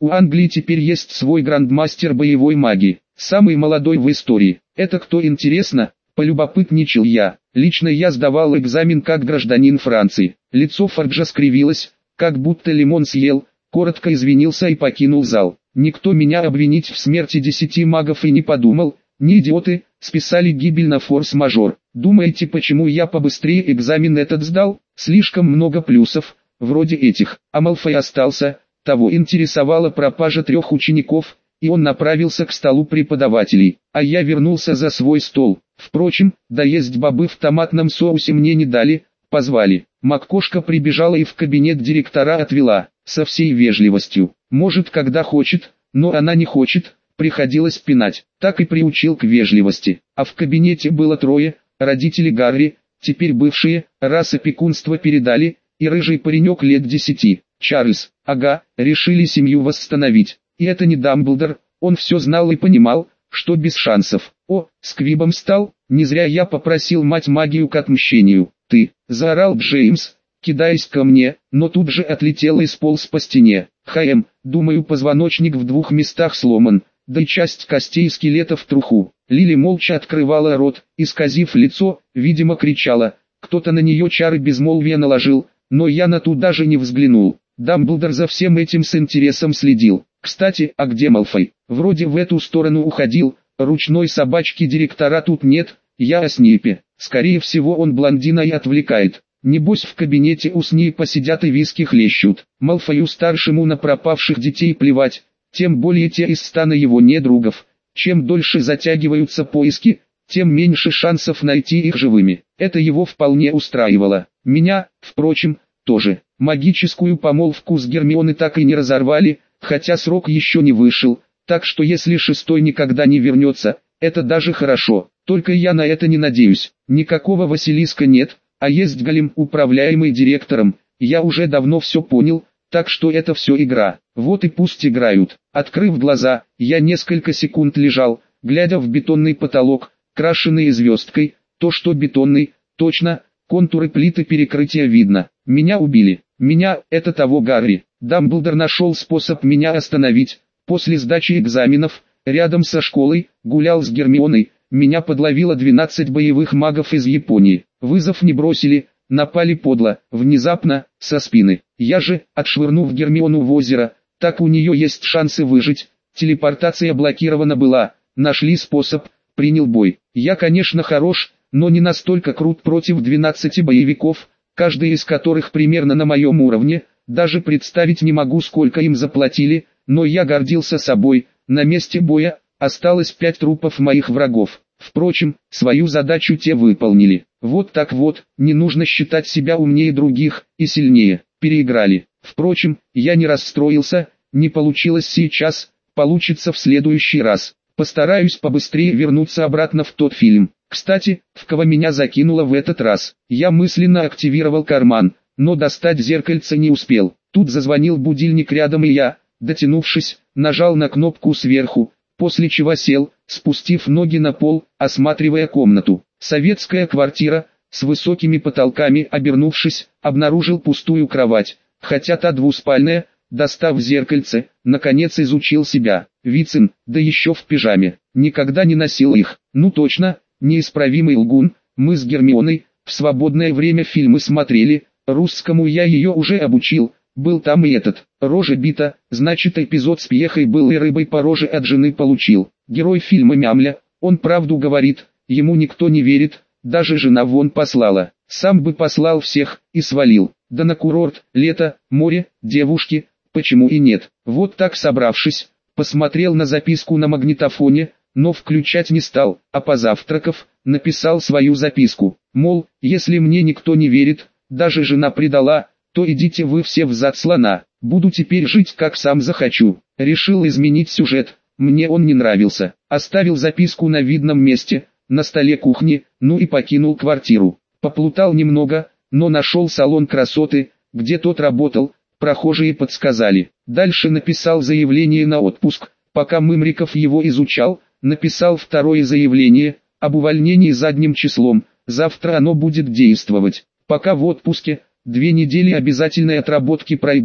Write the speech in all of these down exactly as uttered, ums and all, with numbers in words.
У Англии теперь есть свой грандмастер боевой магии, самый молодой в истории. Это кто, интересно? Полюбопытничал я. Лично я сдавал экзамен как гражданин Франции. Лицо Форджа скривилось, как будто лимон съел, коротко извинился и покинул зал. Никто меня обвинить в смерти десяти магов и не подумал. Не идиоты, списали гибель на форс-мажор. Думаете, почему я побыстрее экзамен этот сдал? Слишком много плюсов, вроде этих. А Малфой остался, того интересовала пропажа трех учеников, и он направился к столу преподавателей, а я вернулся за свой стол. Впрочем, доесть бобы в томатном соусе мне не дали, позвали. Маккошка прибежала и в кабинет директора отвела, со всей вежливостью. Может, когда хочет, но она не хочет, приходилось пинать. Так и приучил к вежливости. А в кабинете было трое, родители Гарри, теперь бывшие, раз опекунство передали, и рыжий паренек лет десяти. Чарльз, ага, решили семью восстановить. И это не Дамблдор, он все знал и понимал, что без шансов. О, сквибом стал, не зря я попросил мать магию к отмщению. Ты, заорал Джеймс, кидаясь ко мне, но тут же отлетел и сполз по стене. Хэм, думаю, позвоночник в двух местах сломан, да и часть костей скелета в труху. Лили молча открывала рот, исказив лицо, видимо кричала. Кто-то на нее чары безмолвия наложил, но я на ту даже не взглянул. Дамблдор за всем этим с интересом следил. Кстати, а где Малфой? Вроде в эту сторону уходил, ручной собачки директора тут нет, я о Снейпе. Скорее всего он блондина и отвлекает. Небось в кабинете у Снейпа сидят и виски хлещут. Малфою-старшему на пропавших детей плевать, тем более те из стана его недругов. Чем дольше затягиваются поиски, тем меньше шансов найти их живыми. Это его вполне устраивало. Меня, впрочем, тоже. Магическую помолвку с Гермионой так и не разорвали, хотя срок еще не вышел, так что если шестой никогда не вернется, это даже хорошо. Только я на это не надеюсь. Никакого Василиска нет, а есть Голем, управляемый директором. Я уже давно все понял, так что это все игра. Вот и пусть играют. Открыв глаза, я несколько секунд лежал, глядя в бетонный потолок, крашеный звездкой. То, что бетонный, точно, контуры плиты перекрытия видно. Меня убили. Меня, это того Гарри. Дамблдор нашел способ меня остановить. После сдачи экзаменов, рядом со школой, гулял с Гермионой. Меня подловило двенадцать боевых магов из Японии. Вызов не бросили, напали подло, внезапно, со спины. Я же, отшвырнув Гермиону в озеро, так у нее есть шансы выжить. Телепортация блокирована была, нашли способ, принял бой. Я, конечно, хорош, но не настолько крут против двенадцати боевиков, каждый из которых примерно на моем уровне. Даже представить не могу, сколько им заплатили, но я гордился собой. На месте боя осталось пять трупов моих врагов. Впрочем, свою задачу те выполнили. Вот так вот, не нужно считать себя умнее других и сильнее. Переиграли. Впрочем, я не расстроился, не получилось сейчас, получится в следующий раз. Постараюсь побыстрее вернуться обратно в тот фильм. Кстати, в кого меня закинуло в этот раз? Я мысленно активировал карман, но достать зеркальце не успел. Тут зазвонил будильник рядом и я, дотянувшись, нажал на кнопку сверху, после чего сел, спустив ноги на пол, осматривая комнату. Советская квартира, с высокими потолками, обернувшись, обнаружил пустую кровать, хотя та двуспальная. Достав зеркальце, наконец изучил себя. Вицин, да еще в пижаме. Никогда не носил их. Ну точно, неисправимый лгун. Мы с Гермионой в свободное время фильмы смотрели. Русскому я ее уже обучил. Был там и этот. Рожа бита, значит эпизод с Пьехой был и рыбой по роже от жены получил. Герой фильма мямля, он правду говорит, ему никто не верит, даже жена вон послала. Сам бы послал всех, и свалил. Да на курорт, лето, море, девушки, почему и нет. Вот так собравшись, посмотрел на записку на магнитофоне, но включать не стал, а позавтракав, написал свою записку. Мол, если мне никто не верит, даже жена предала, то идите вы все в зад слона. Буду теперь жить как сам захочу. Решил изменить сюжет, мне он не нравился. Оставил записку на видном месте, на столе кухни, ну и покинул квартиру. Поплутал немного, но нашел салон красоты, где тот работал. Прохожие подсказали. Дальше написал заявление на отпуск. Пока Мымриков его изучал, написал второе заявление об увольнении задним числом. Завтра оно будет действовать. Пока в отпуске, две недели обязательной отработки пройдут,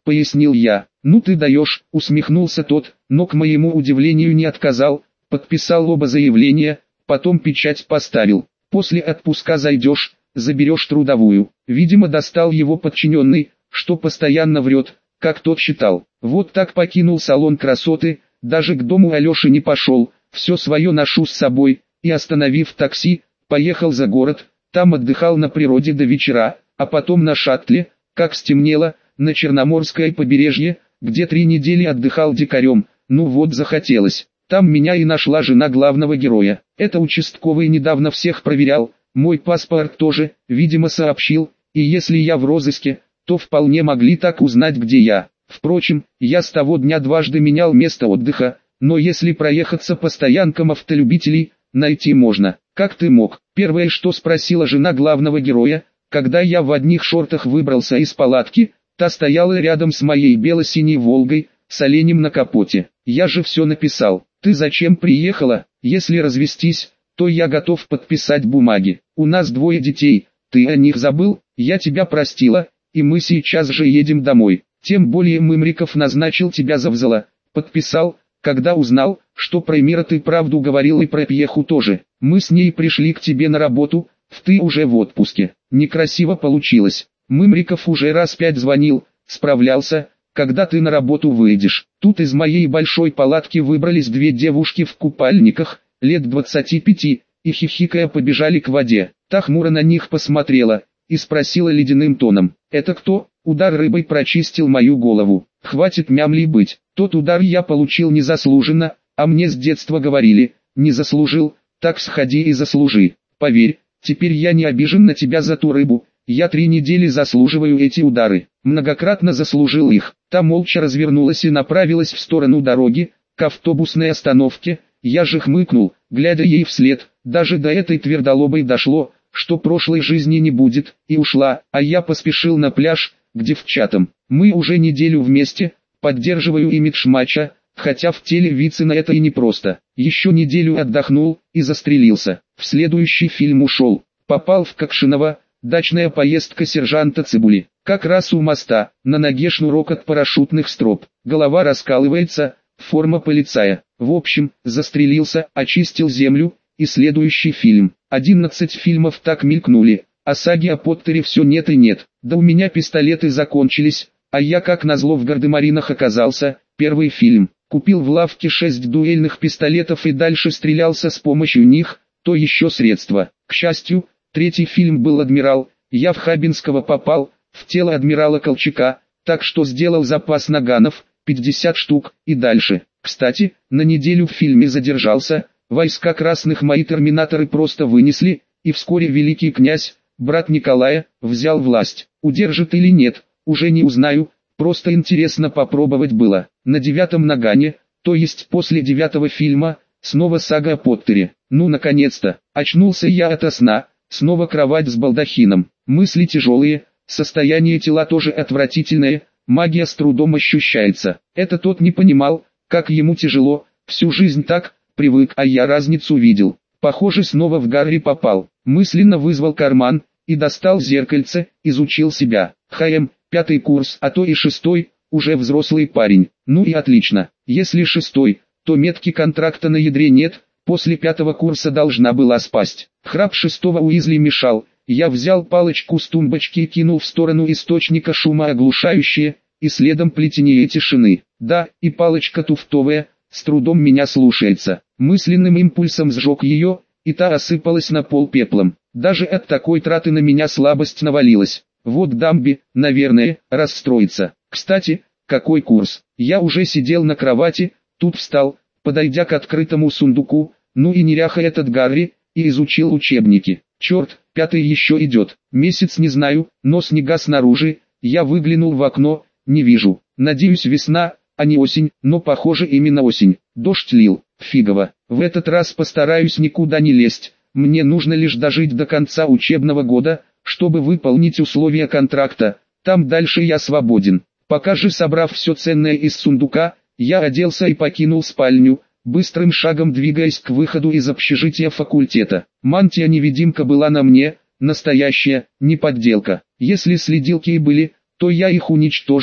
пояснил я. Ну ты даешь, усмехнулся тот, но к моему удивлению не отказал, подписал оба заявления, потом печать поставил. После отпуска зайдешь, заберешь трудовую. Видимо, достал его подчиненный, что постоянно врет, как тот считал. Вот так покинул салон красоты, даже к дому Алеши не пошел, все свое ношу с собой, и остановив такси, поехал за город, там отдыхал на природе до вечера, а потом на шаттле, как стемнело, на Черноморское побережье, где три недели отдыхал дикарем. Ну вот захотелось. Там меня и нашла жена главного героя. Это участковый недавно всех проверял, мой паспорт тоже, видимо, сообщил, и если я в розыске, то вполне могли так узнать, где я. Впрочем, я с того дня дважды менял место отдыха, но если проехаться по стоянкам автолюбителей, найти можно. Как ты мог? Первое, что спросила жена главного героя, когда я в одних шортах выбрался из палатки, та стояла рядом с моей бело-синей «Волгой», с оленем на капоте. Я же все написал. Ты зачем приехала? Если развестись, то я готов подписать бумаги. У нас двое детей, ты о них забыл? Я тебя простила, и мы сейчас же едем домой. Тем более Мымриков назначил тебя за взяла. Подписал, когда узнал, что про Мира ты правду говорил и про Пьеху тоже. Мы с ней пришли к тебе на работу, в ты уже в отпуске. Некрасиво получилось. Мымриков уже раз пять звонил, справлялся, когда ты на работу выйдешь. Тут из моей большой палатки выбрались две девушки в купальниках, лет двадцати пяти, и хихикая побежали к воде. Та хмуро на них посмотрела и спросила ледяным тоном: «Это кто?» Удар рыбой прочистил мою голову. Хватит мямли быть. Тот удар я получил незаслуженно, а мне с детства говорили: не заслужил, так сходи и заслужи. Поверь, теперь я не обижен на тебя за ту рыбу. Я три недели заслуживаю эти удары. Многократно заслужил их. Та молча развернулась и направилась в сторону дороги, к автобусной остановке. Я же хмыкнул, глядя ей вслед. Даже до этой твердолобой дошло, что прошлой жизни не будет, и ушла, а я поспешил на пляж, к девчатам. Мы уже неделю вместе, поддерживаю имидж матча, хотя в теле Вицина это и непросто. Еще неделю отдохнул и застрелился. В следующий фильм ушел. Попал в Кокшиново. Дачная поездка сержанта Цибули. Как раз у моста, на ноге шнурок от парашютных строп. Голова раскалывается, форма полицая. В общем, застрелился, очистил землю, и следующий фильм. Одиннадцать фильмов так мелькнули, а саги о Поттере все нет и нет. Да у меня пистолеты закончились, а я как назло в гардемаринах оказался. Первый фильм. Купил в лавке шесть дуэльных пистолетов и дальше стрелялся с помощью них, то еще средство. К счастью, третий фильм был «Адмирал», я в Хабинского попал, в тело адмирала Колчака, так что сделал запас наганов, пятьдесят штук, и дальше. Кстати, на неделю в фильме задержался, войска красных мои терминаторы просто вынесли, и вскоре великий князь, брат Николая, взял власть. Удержит или нет, уже не узнаю, просто интересно попробовать было. На девятом нагане, то есть после девятого фильма, снова сага о Поттере. Ну наконец-то, очнулся я ото сна. Снова кровать с балдахином, мысли тяжелые, состояние тела тоже отвратительное, магия с трудом ощущается. Это тот не понимал, как ему тяжело, всю жизнь так, привык, а я разницу видел. Похоже, снова в Гарри попал. Мысленно вызвал карман и достал зеркальце, изучил себя. ХМ, пятый курс, а то и шестой, уже взрослый парень. Ну и отлично, если шестой, то метки контракта на ядре нет. После пятого курса должна была спасть. Храп шестого Уизли мешал. Я взял палочку с тумбочки и кинул в сторону источника шума оглушающее, и следом плетение тишины. Да, и палочка туфтовая, с трудом меня слушается. Мысленным импульсом сжег ее, и та осыпалась на пол пеплом. Даже от такой траты на меня слабость навалилась. Вот Дамби, наверное, расстроится. Кстати, какой курс? Я уже сидел на кровати, тут встал, подойдя к открытому сундуку, ну и неряха этот Гарри, и изучил учебники. Черт, пятый еще идет. Месяц не знаю, но снега снаружи. Я выглянул в окно, не вижу. Надеюсь, весна, а не осень, но похоже именно осень. Дождь лил, фигово. В этот раз постараюсь никуда не лезть. Мне нужно лишь дожить до конца учебного года, чтобы выполнить условия контракта. Там дальше я свободен. Пока же, собрав все ценное из сундука, я оделся и покинул спальню, быстрым шагом двигаясь к выходу из общежития факультета. Мантия-невидимка была на мне, настоящая, не подделка. Если следилки и были, то я их уничтожил,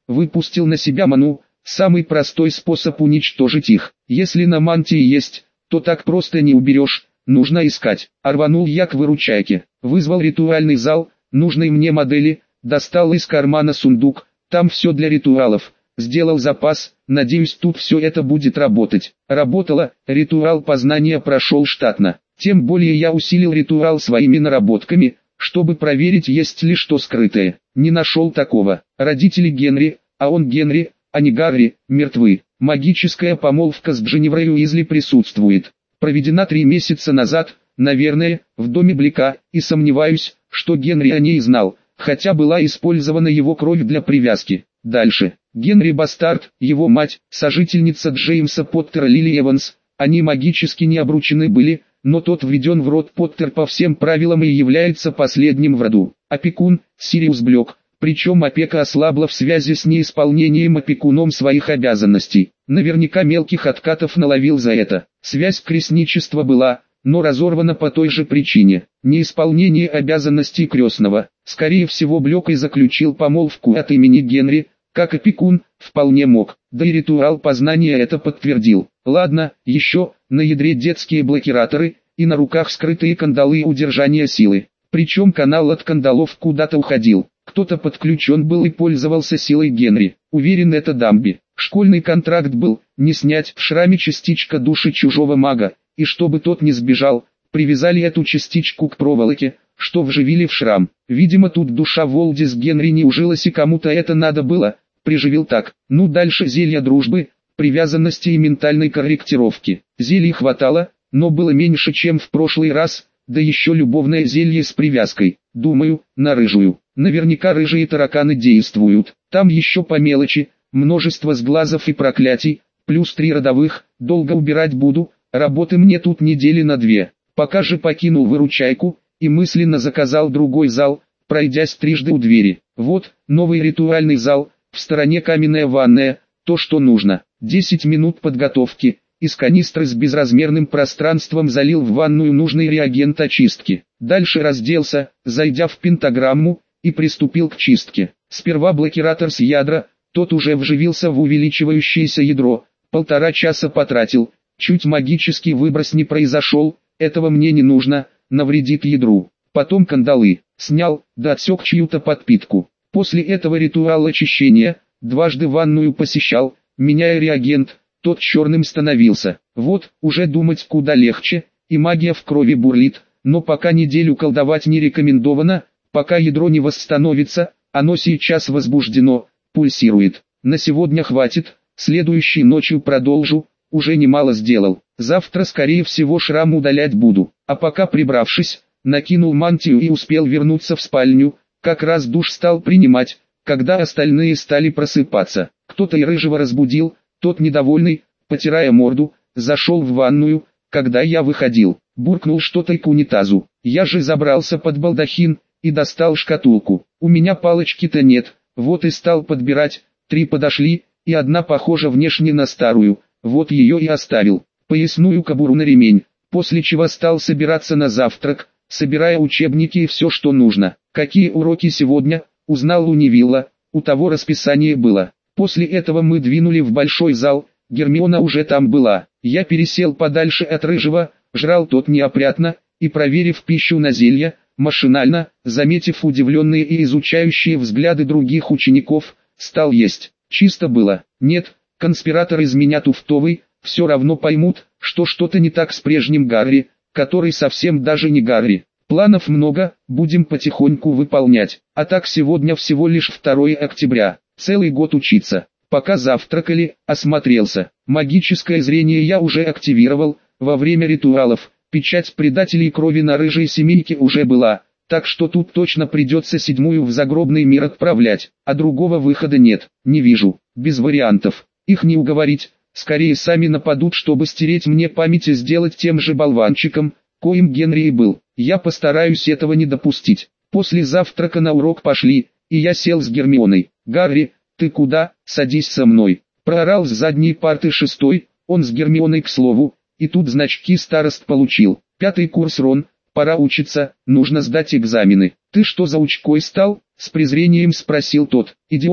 выпустил на себя ману, самый простой способ уничтожить их. Если на мантии есть, то так просто не уберешь, нужно искать. А рванул я к выручайке, вызвал ритуальный зал, нужной мне модели, достал из кармана сундук, там все для ритуалов, сделал запас, надеюсь тут все это будет работать. Работало, ритуал познания прошел штатно. Тем более я усилил ритуал своими наработками, чтобы проверить, есть ли что скрытое. Не нашел такого. Родители Генри, а он Генри, а не Гарри, мертвы. Магическая помолвка с Дженнифер Уизли присутствует. Проведена три месяца назад, наверное, в доме Блика, и сомневаюсь, что Генри о ней знал, хотя была использована его кровь для привязки. Дальше. Генри Бастард, его мать, сожительница Джеймса Поттера Лили Эванс, они магически не обручены были, но тот введен в род Поттер по всем правилам и является последним в роду. Опекун, Сириус Блек, причем опека ослабла в связи с неисполнением опекуном своих обязанностей. Наверняка мелких откатов наловил за это. Связь крестничества была, но разорвана по той же причине. Неисполнение обязанностей крестного. Скорее всего Блек и заключил помолвку от имени Генри, как опекун, вполне мог, да и ритуал познания это подтвердил. Ладно, еще, на ядре детские блокираторы, и на руках скрытые кандалы удержания силы. Причем канал от кандалов куда-то уходил. Кто-то подключен был и пользовался силой Генри. Уверен, это Дамби. Школьный контракт был, не снять в шраме частичка души чужого мага, и чтобы тот не сбежал, привязали эту частичку к проволоке, что вживили в шрам. Видимо тут душа Волди с Генри не ужилась и кому-то это надо было, приживил так. Ну дальше зелья дружбы, привязанности и ментальной корректировки. Зелий хватало, но было меньше чем в прошлый раз, да еще любовное зелье с привязкой. Думаю, на рыжую. Наверняка рыжие тараканы действуют. Там еще по мелочи, множество сглазов и проклятий, плюс три родовых, долго убирать буду, работы мне тут недели на две. Пока же покинул выручайку, и мысленно заказал другой зал, пройдясь трижды у двери. Вот, новый ритуальный зал, в стороне каменная ванная, то что нужно. десять минут подготовки, из канистры с безразмерным пространством залил в ванную нужный реагент очистки. Дальше разделся, зайдя в пентаграмму, и приступил к чистке. Сперва блокиратор с ядра, тот уже вживился в увеличивающееся ядро, полтора часа потратил, чуть магический выброс не произошел, этого мне не нужно, навредит ядру. Потом кандалы, снял, да отсек чью-то подпитку. После этого ритуал очищения, дважды ванную посещал, меняя реагент, тот черным становился. Вот, уже думать куда легче, и магия в крови бурлит, но пока неделю колдовать не рекомендовано, пока ядро не восстановится, оно сейчас возбуждено, пульсирует. На сегодня хватит, следующей ночью продолжу, уже немало сделал. Завтра скорее всего шрам удалять буду, а пока прибравшись, накинул мантию и успел вернуться в спальню, как раз душ стал принимать, когда остальные стали просыпаться. Кто-то и рыжего разбудил, тот недовольный, потирая морду, зашел в ванную, когда я выходил, буркнул что-то к унитазу. Я же забрался под балдахин и достал шкатулку. У меня палочки-то нет, вот и стал подбирать, три подошли, и одна похожа внешне на старую, вот ее и оставил. Поясную кобуру на ремень, после чего стал собираться на завтрак, собирая учебники и все что нужно. Какие уроки сегодня, узнал у Невилла, у того расписание было. После этого мы двинули в большой зал, Гермиона уже там была. Я пересел подальше от рыжего, жрал тот неопрятно, и проверив пищу на зелья, машинально, заметив удивленные и изучающие взгляды других учеников, стал есть. Чисто было. Нет, конспиратор из меня туфтовый, все равно поймут, что что-то не так с прежним Гарри, который совсем даже не Гарри. Планов много, будем потихоньку выполнять. А так сегодня всего лишь второе октября, целый год учиться. Пока завтракали, осмотрелся. Магическое зрение я уже активировал, во время ритуалов. Печать предателей крови на рыжей семейке уже была, так что тут точно придется седьмую в загробный мир отправлять, а другого выхода нет, не вижу, без вариантов. Их не уговорить, скорее сами нападут, чтобы стереть мне память и сделать тем же болванчиком, коим Генри и был. Я постараюсь этого не допустить. После завтрака на урок пошли, и я сел с Гермионой. «Гарри, ты куда? Садись со мной!» Проорал с задней парты шестой, он с Гермионой к слову, и тут значки старост получил. «Пятый курс, Рон, пора учиться, нужно сдать экзамены». «Ты что за учкой стал?» — с презрением спросил тот. «Идиот,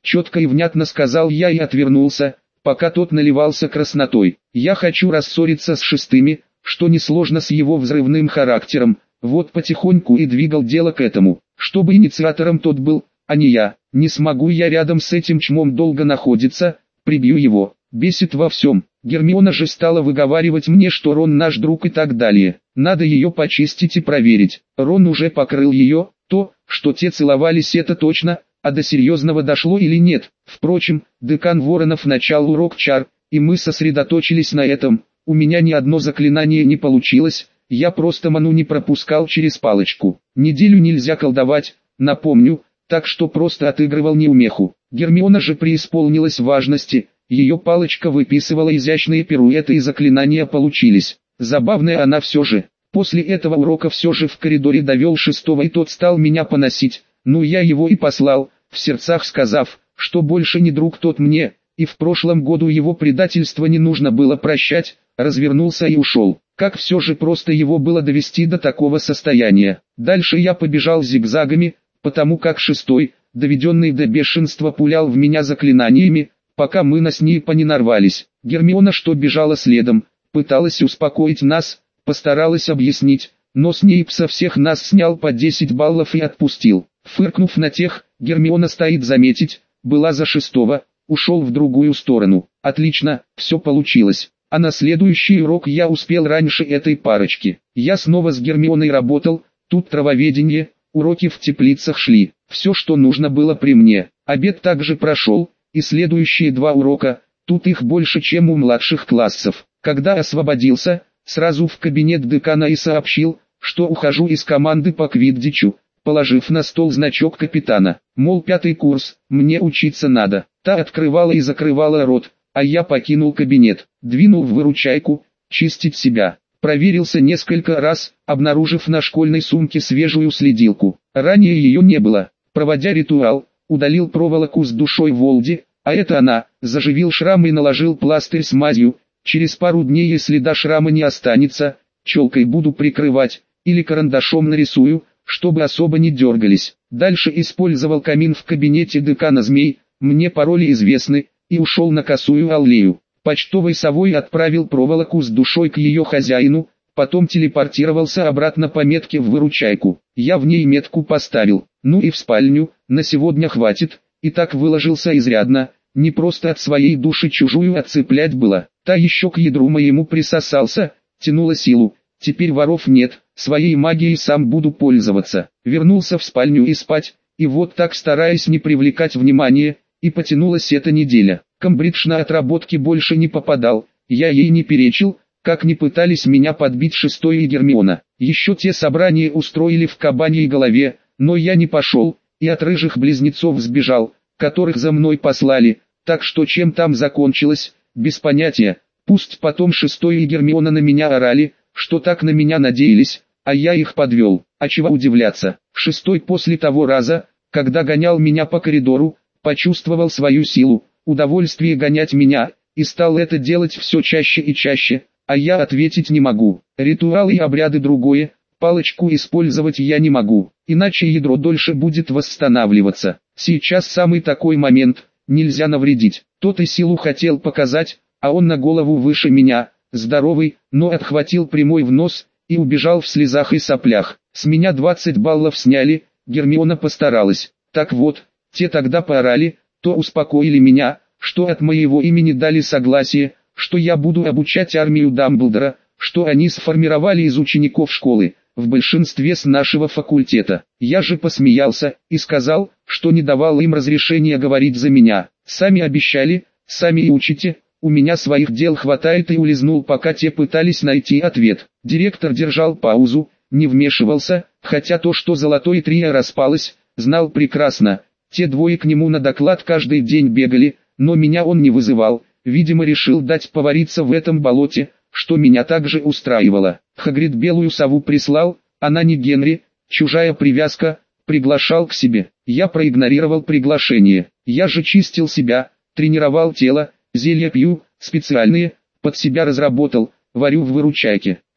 четко и внятно сказал я и отвернулся, пока тот наливался краснотой. Я хочу рассориться с шестыми, что несложно с его взрывным характером, вот потихоньку и двигал дело к этому, чтобы инициатором тот был, а не я. Не смогу я рядом с этим чмом долго находиться, прибью его, бесит во всем. Гермиона же стала выговаривать мне, что Рон наш друг и так далее. Надо ее почистить и проверить. Рон уже покрыл ее, то, что те целовались, это точно, а до серьезного дошло или нет. Впрочем, декан Воронов начал урок чар, и мы сосредоточились на этом. У меня ни одно заклинание не получилось, я просто ману не пропускал через палочку. Неделю нельзя колдовать, напомню, так что просто отыгрывал неумеху. Гермиона же преисполнилась важности, ее палочка выписывала изящные пируэты и заклинания получились. Забавная она все же. После этого урока все же в коридоре довел шестого, и тот стал меня поносить. Ну я его и послал, в сердцах сказав, что больше не друг тот мне, и в прошлом году его предательство не нужно было прощать, развернулся и ушел. Как все же просто его было довести до такого состояния. Дальше я побежал зигзагами, потому как шестой, доведенный до бешенства, пулял в меня заклинаниями, пока мы на снипа не нарвались. Гермиона, что бежала следом, пыталась успокоить нас, постаралась объяснить, но Снейп со всех нас снял по десять баллов и отпустил. Фыркнув на тех, Гермиона стоит заметить, была за шестого, ушел в другую сторону. Отлично, все получилось. А на следующий урок я успел раньше этой парочки. Я снова с Гермионой работал, тут травоведение, уроки в теплицах шли. Все, что нужно, было при мне. Обед также прошел, и следующие два урока, тут их больше, чем у младших классов. Когда освободился, сразу в кабинет декана и сообщил, что ухожу из команды по квиддичу, положив на стол значок капитана. Мол, пятый курс, мне учиться надо. Та открывала и закрывала рот, а я покинул кабинет, двинул в выручайку, чистить себя. Проверился несколько раз, обнаружив на школьной сумке свежую следилку. Ранее ее не было. Проводя ритуал, удалил проволоку с душой Волди, а это она, заживил шрам и наложил пластырь с мазью. Через пару дней, если до шрама не останется, челкой буду прикрывать, или карандашом нарисую, чтобы особо не дергались. Дальше использовал камин в кабинете декана змей, мне пароли известны, и ушел на косую аллею. Почтовой совой отправил проволоку с душой к ее хозяину, потом телепортировался обратно по метке в выручайку. Я в ней метку поставил, ну и в спальню, на сегодня хватит, и так выложился изрядно, не просто от своей души чужую отцеплять было. Та еще к ядру моему присосался, тянула силу, теперь воров нет, своей магией сам буду пользоваться. Вернулся в спальню и спать, и вот так, стараясь не привлекать внимания, и потянулась эта неделя. Камбридж на отработки больше не попадал, я ей не перечил, как не пытались меня подбить шестой и Гермиона. Еще те собрания устроили в кабаньей голове, но я не пошел, и от рыжих близнецов сбежал, которых за мной послали, так что чем там закончилось, без понятия. Пусть потом шестой и Гермиона на меня орали, что так на меня надеялись, а я их подвел. А чего удивляться, шестой после того раза, когда гонял меня по коридору, почувствовал свою силу, удовольствие гонять меня, и стал это делать все чаще и чаще, а я ответить не могу. Ритуалы и обряды другое, палочку использовать я не могу, иначе ядро дольше будет восстанавливаться. Сейчас самый такой момент, нельзя навредить. Тот и силу хотел показать, а он на голову выше меня, здоровый, но отхватил прямой в нос, и убежал в слезах и соплях. С меня двадцать баллов сняли, Гермиона постаралась. Так вот, те тогда поорали, то успокоили меня, что от моего имени дали согласие, что я буду обучать армию Дамблдора, что они сформировали из учеников школы, в большинстве с нашего факультета. Я же посмеялся, и сказал, что не давал им разрешения говорить за меня. Сами обещали, сами и учите, у меня своих дел хватает, и улизнул, пока те пытались найти ответ. Директор держал паузу, не вмешивался, хотя то, что золотое трио распалось, знал прекрасно. Те двое к нему на доклад каждый день бегали, но меня он не вызывал, видимо решил дать повариться в этом болоте, что меня также устраивало. Хагрид белую сову прислал, она не Генри, чужая привязка, приглашал к себе. Я проигнорировал приглашение, я же чистил себя, тренировал тело, зелья пью, специальные, под себя разработал, варю в выручайке.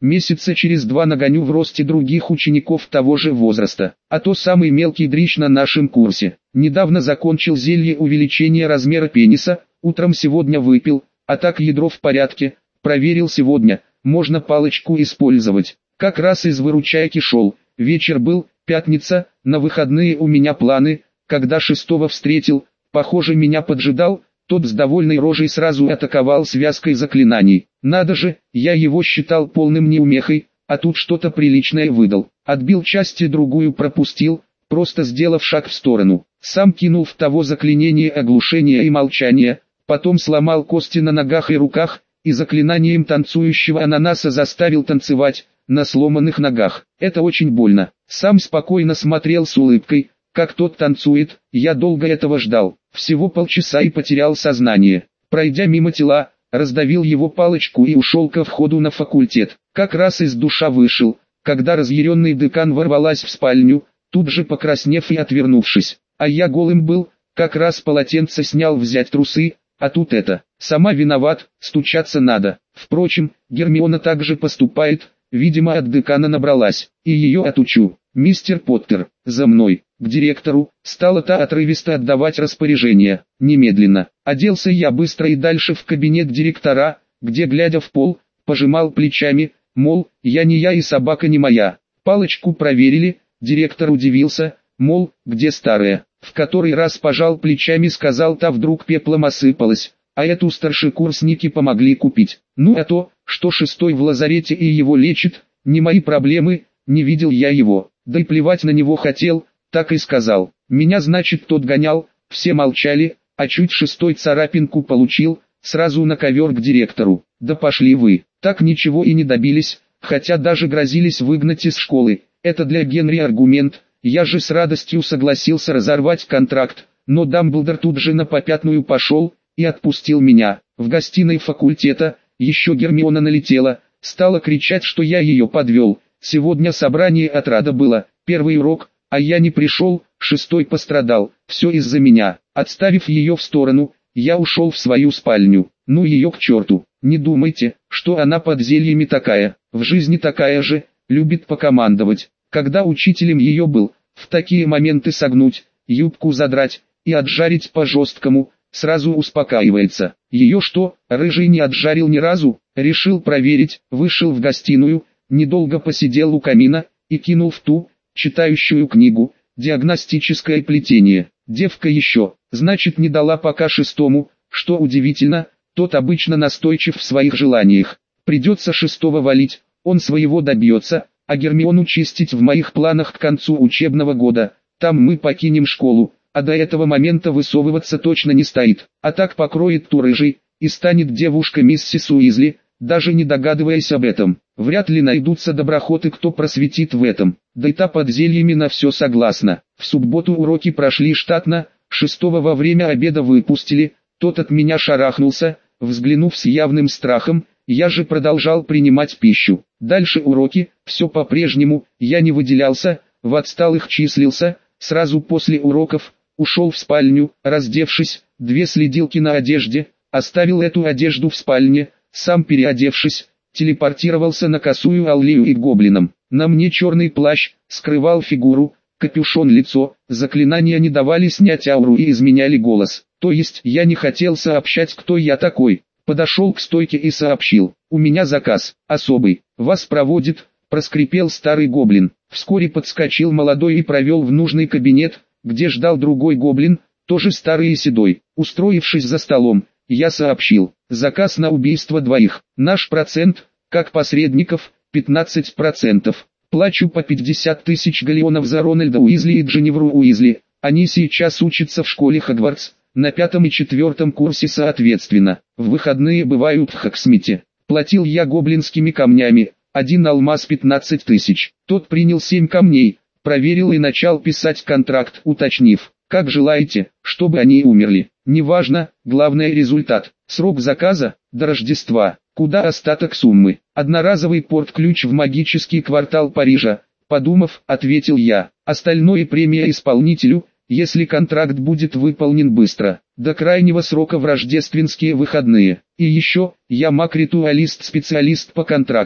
месяца через два нагоню в росте других учеников того же возраста, а то самый мелкий дрищ на нашем курсе. Недавно закончил зелье увеличения размера пениса, утром сегодня выпил, а так ядро в порядке, проверил сегодня, можно палочку использовать. Как раз из выручайки шел, вечер был, пятница, на выходные у меня планы, когда шестого встретил, похоже меня поджидал, тот с довольной рожей сразу атаковал связкой заклинаний. Надо же, я его считал полным неумехой, а тут что-то приличное выдал. Отбил части другую пропустил, просто сделав шаг в сторону. Сам кинул в того заклинение оглушения и молчания, потом сломал кости на ногах и руках, и заклинанием танцующего ананаса заставил танцевать на сломанных ногах. Это очень больно. Сам спокойно смотрел с улыбкой, как тот танцует. Я долго этого ждал. Всего полчаса и потерял сознание. Пройдя мимо тела, раздавил его палочку и ушел ко входу на факультет. Как раз из душа вышел, когда разъяренный декан ворвалась в спальню, тут же покраснев и отвернувшись. А я голым был, как раз полотенце снял взять трусы, а тут это. Сама виноват, стучаться надо. Впрочем, Гермиона также поступает, видимо от декана набралась, и ее отучу. Мистер Поттер, за мной, к директору, стала та отрывисто отдавать распоряжения. Немедленно. Оделся я быстро и дальше в кабинет директора, где, глядя в пол, пожимал плечами, мол, я не я и собака не моя. Палочку проверили, директор удивился, мол, где старая. В который раз пожал плечами, сказал, та вдруг пеплом осыпалась, а эту старшекурсники помогли купить. Ну а то, что шестой в лазарете и его лечит, не мои проблемы, не видел я его, да и плевать на него хотел, так и сказал. Меня, значит, тот гонял, все молчали, а чуть шестой царапинку получил, сразу на ковер к директору. Да пошли вы, так ничего и не добились, хотя даже грозились выгнать из школы. Это для Генри аргумент, я же с радостью согласился разорвать контракт, но Дамблдор тут же на попятную пошел и отпустил меня. В гостиной факультета еще Гермиона налетела, стала кричать, что я ее подвел. Сегодня собрание отряда было, первый урок, а я не пришел, шестой пострадал, все из-за меня. Отставив ее в сторону, я ушел в свою спальню. Ну ее к черту, не думайте, что она под зельями такая, в жизни такая же, любит покомандовать. Когда учителем ее был, в такие моменты согнуть, юбку задрать и отжарить по-жесткому, сразу успокаивается. Ее что, рыжий не отжарил ни разу? Решил проверить, вышел в гостиную, недолго посидел у камина и кинул в ту, читающую книгу, диагностическое плетение. Девка еще, значит, не дала пока шестому, что удивительно, тот обычно настойчив в своих желаниях. Придется шестого валить, он своего добьется, а Гермиону чистить в моих планах к концу учебного года. Там мы покинем школу, а до этого момента высовываться точно не стоит. А так покроет ту рыжий, и станет девушка миссис Уизли, даже не догадываясь об этом. Вряд ли найдутся доброхоты, кто просветит в этом. Да и та под зельями на все согласна. В субботу уроки прошли штатно, шестого во время обеда выпустили, тот от меня шарахнулся, взглянув с явным страхом, я же продолжал принимать пищу. Дальше уроки, все по-прежнему, я не выделялся, в отсталых числился, сразу после уроков, ушел в спальню, раздевшись, две следилки на одежде, оставил эту одежду в спальне, сам переодевшись, телепортировался на косую аллею и к гоблинам. На мне черный плащ, скрывал фигуру, капюшон лицо, заклинания не давали снять ауру и изменяли голос. То есть я не хотел сообщать, кто я такой. Подошел к стойке и сообщил: «У меня заказ, особый, вас проводит», проскрипел старый гоблин. Вскоре подскочил молодой и провел в нужный кабинет, где ждал другой гоблин, тоже старый и седой. Устроившись за столом, я сообщил: «Заказ на убийство двоих, наш процент, как посредников, пятнадцать процентов. Плачу по пятьдесят тысяч галеонов за Рональда Уизли и Дженнифер Уизли, они сейчас учатся в школе Хогвартс, на пятом и четвертом курсе соответственно, в выходные бывают в Хоксмите. Платил я гоблинскими камнями, один алмаз пятнадцать тысяч, тот принял семь камней, проверил и начал писать контракт, уточнив: как желаете, чтобы они умерли, неважно, главное результат. Срок заказа, до Рождества, куда остаток суммы, одноразовый порт-ключ в магический квартал Парижа, подумав, ответил я, остальное премия исполнителю, если контракт будет выполнен быстро, до крайнего срока в рождественские выходные. И еще, я маг-ритуалист-специалист по контрактам.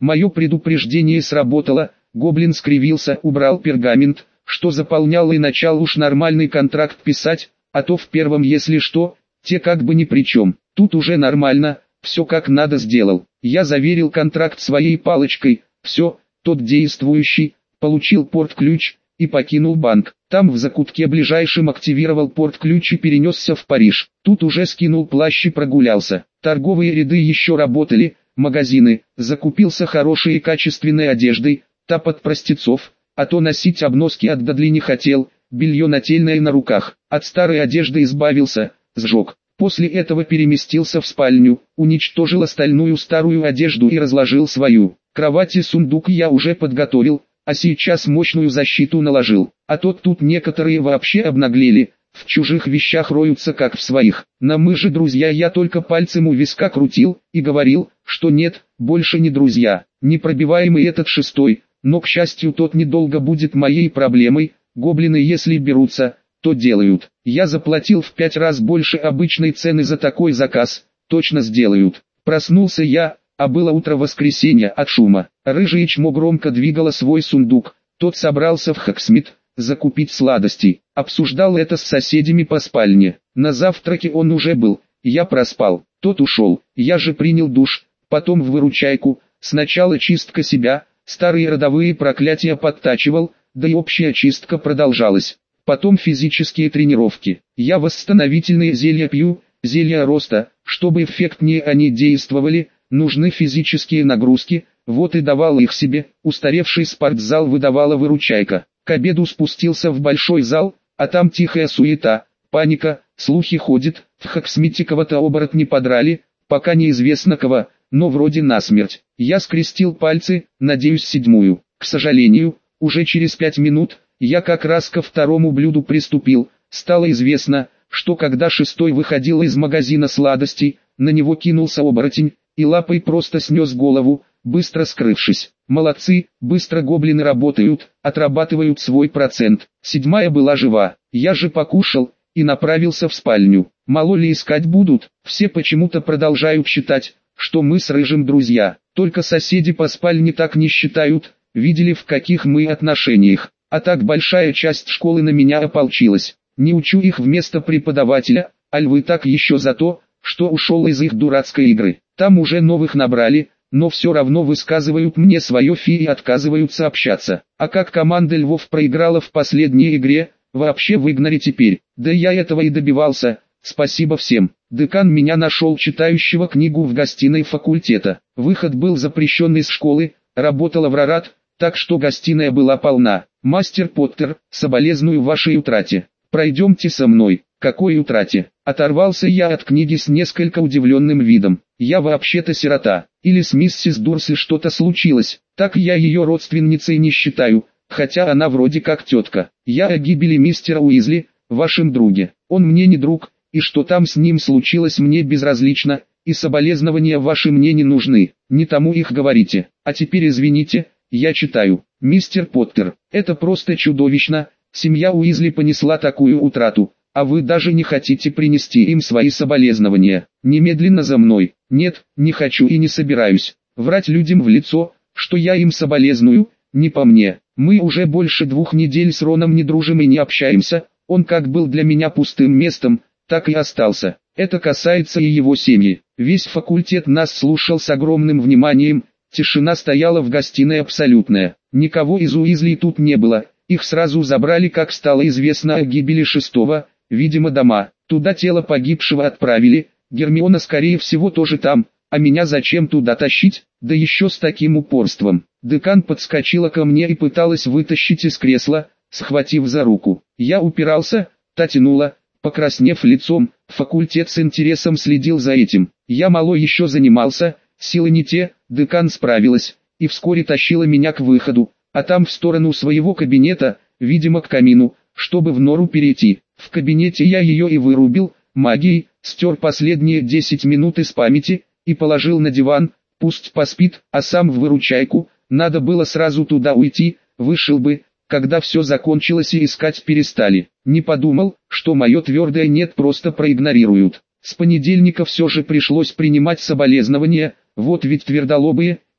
Мое предупреждение сработало, гоблин скривился, убрал пергамент, что заполнял, и начал уж нормальный контракт писать, а то в первом, если что, те как бы ни при чем. Тут уже нормально, все как надо сделал. Я заверил контракт своей палочкой, все, тот действующий, получил порт-ключ и покинул банк. Там в закутке ближайшем активировал порт-ключ и перенесся в Париж. Тут уже скинул плащ и прогулялся. Торговые ряды еще работали, магазины, закупился хорошей и качественной одеждой, та под простецов, а то носить обноски от Дадли не хотел, белье нательное на руках. От старой одежды избавился, сжег. После этого переместился в спальню, уничтожил остальную старую одежду и разложил свою. Кровать и сундук я уже подготовил, а сейчас мощную защиту наложил. А то тут некоторые вообще обнаглели, в чужих вещах роются как в своих. На мы же друзья, я только пальцем у виска крутил и говорил, что нет, больше не друзья. Непробиваемый этот шестой, но к счастью тот недолго будет моей проблемой. Гоблины если берутся, то делают. Я заплатил в пять раз больше обычной цены за такой заказ, точно сделают. Проснулся я, а было утро воскресенья, от шума. Рыжее чмо громко двигало свой сундук, тот собрался в Хэксмит, закупить сладостей. Обсуждал это с соседями по спальне. На завтраке он уже был, я проспал, тот ушел. Я же принял душ, потом в выручайку, сначала чистка себя, старые родовые проклятия подтачивал, да и общая чистка продолжалась. Потом физические тренировки. Я восстановительные зелья пью, зелья роста, чтобы эффектнее они действовали, нужны физические нагрузки, вот и давал их себе. Устаревший спортзал выдавала выручайка. К обеду спустился в большой зал, а там тихая суета, паника, слухи ходят, в Хэксмите кого-то оборотни подрали, пока неизвестно кого, но вроде насмерть. Я скрестил пальцы, надеюсь седьмую. К сожалению, уже через пять минут, я как раз ко второму блюду приступил. Стало известно, что когда шестой выходил из магазина сладостей, на него кинулся оборотень, и лапой просто снес голову, быстро скрывшись. Молодцы, быстро гоблины работают, отрабатывают свой процент. Седьмая была жива, я же покушал, и направился в спальню. Мало ли искать будут, все почему-то продолжают считать, что мы с Рыжим друзья. Только соседи по спальне так не считают, видели в каких мы отношениях. А так большая часть школы на меня ополчилась. Не учу их вместо преподавателя, а львы так еще за то, что ушел из их дурацкой игры. Там уже новых набрали, но все равно высказывают мне свое фи и отказываются общаться. А как команда львов проиграла в последней игре, вообще в игноре теперь. Да я этого и добивался, спасибо всем. Декан меня нашел читающего книгу в гостиной факультета. Выход был запрещен из школы, работала в Рарат, так что гостиная была полна. «Мастер Поттер, соболезную вашей утрате. Пройдемте со мной». «Какой утрате?» Оторвался я от книги с несколько удивленным видом. «Я вообще-то сирота. Или с миссис Дурсли что-то случилось. Так я ее родственницей не считаю, хотя она вроде как тетка. Я о гибели мистера Уизли, вашем друге. Он мне не друг, и что там с ним случилось мне безразлично, и соболезнования ваши мне не нужны. Не тому их говорите. А теперь извините, я читаю. Мистер Поттер, это просто чудовищно, семья Уизли понесла такую утрату, а вы даже не хотите принести им свои соболезнования. Немедленно за мной. Нет, не хочу и не собираюсь. Врать людям в лицо, что я им соболезную, не по мне. Мы уже больше двух недель с Роном не дружим и не общаемся, он как был для меня пустым местом, так и остался. Это касается и его семьи. Весь факультет нас слушал с огромным вниманием, тишина стояла в гостиной абсолютная. Никого из Уизли тут не было, их сразу забрали, как стало известно о гибели шестого, видимо дома. Туда тело погибшего отправили, Гермиона скорее всего тоже там, а меня зачем туда тащить, да еще с таким упорством. Декан подскочила ко мне и пыталась вытащить из кресла, схватив за руку. Я упирался, та тянула, покраснев лицом, факультет с интересом следил за этим. Я мало еще занимался, силы не те, декан справилась, и вскоре тащила меня к выходу, а там в сторону своего кабинета, видимо к камину, чтобы в нору перейти. В кабинете я ее и вырубил, магией, стер последние десять минут из памяти, и положил на диван, пусть поспит, а сам в выручайку, надо было сразу туда уйти, вышел бы, когда все закончилось и искать перестали. Не подумал, что мое твердое «нет» просто проигнорируют. С понедельника все же пришлось принимать соболезнования, вот ведь твердолобые,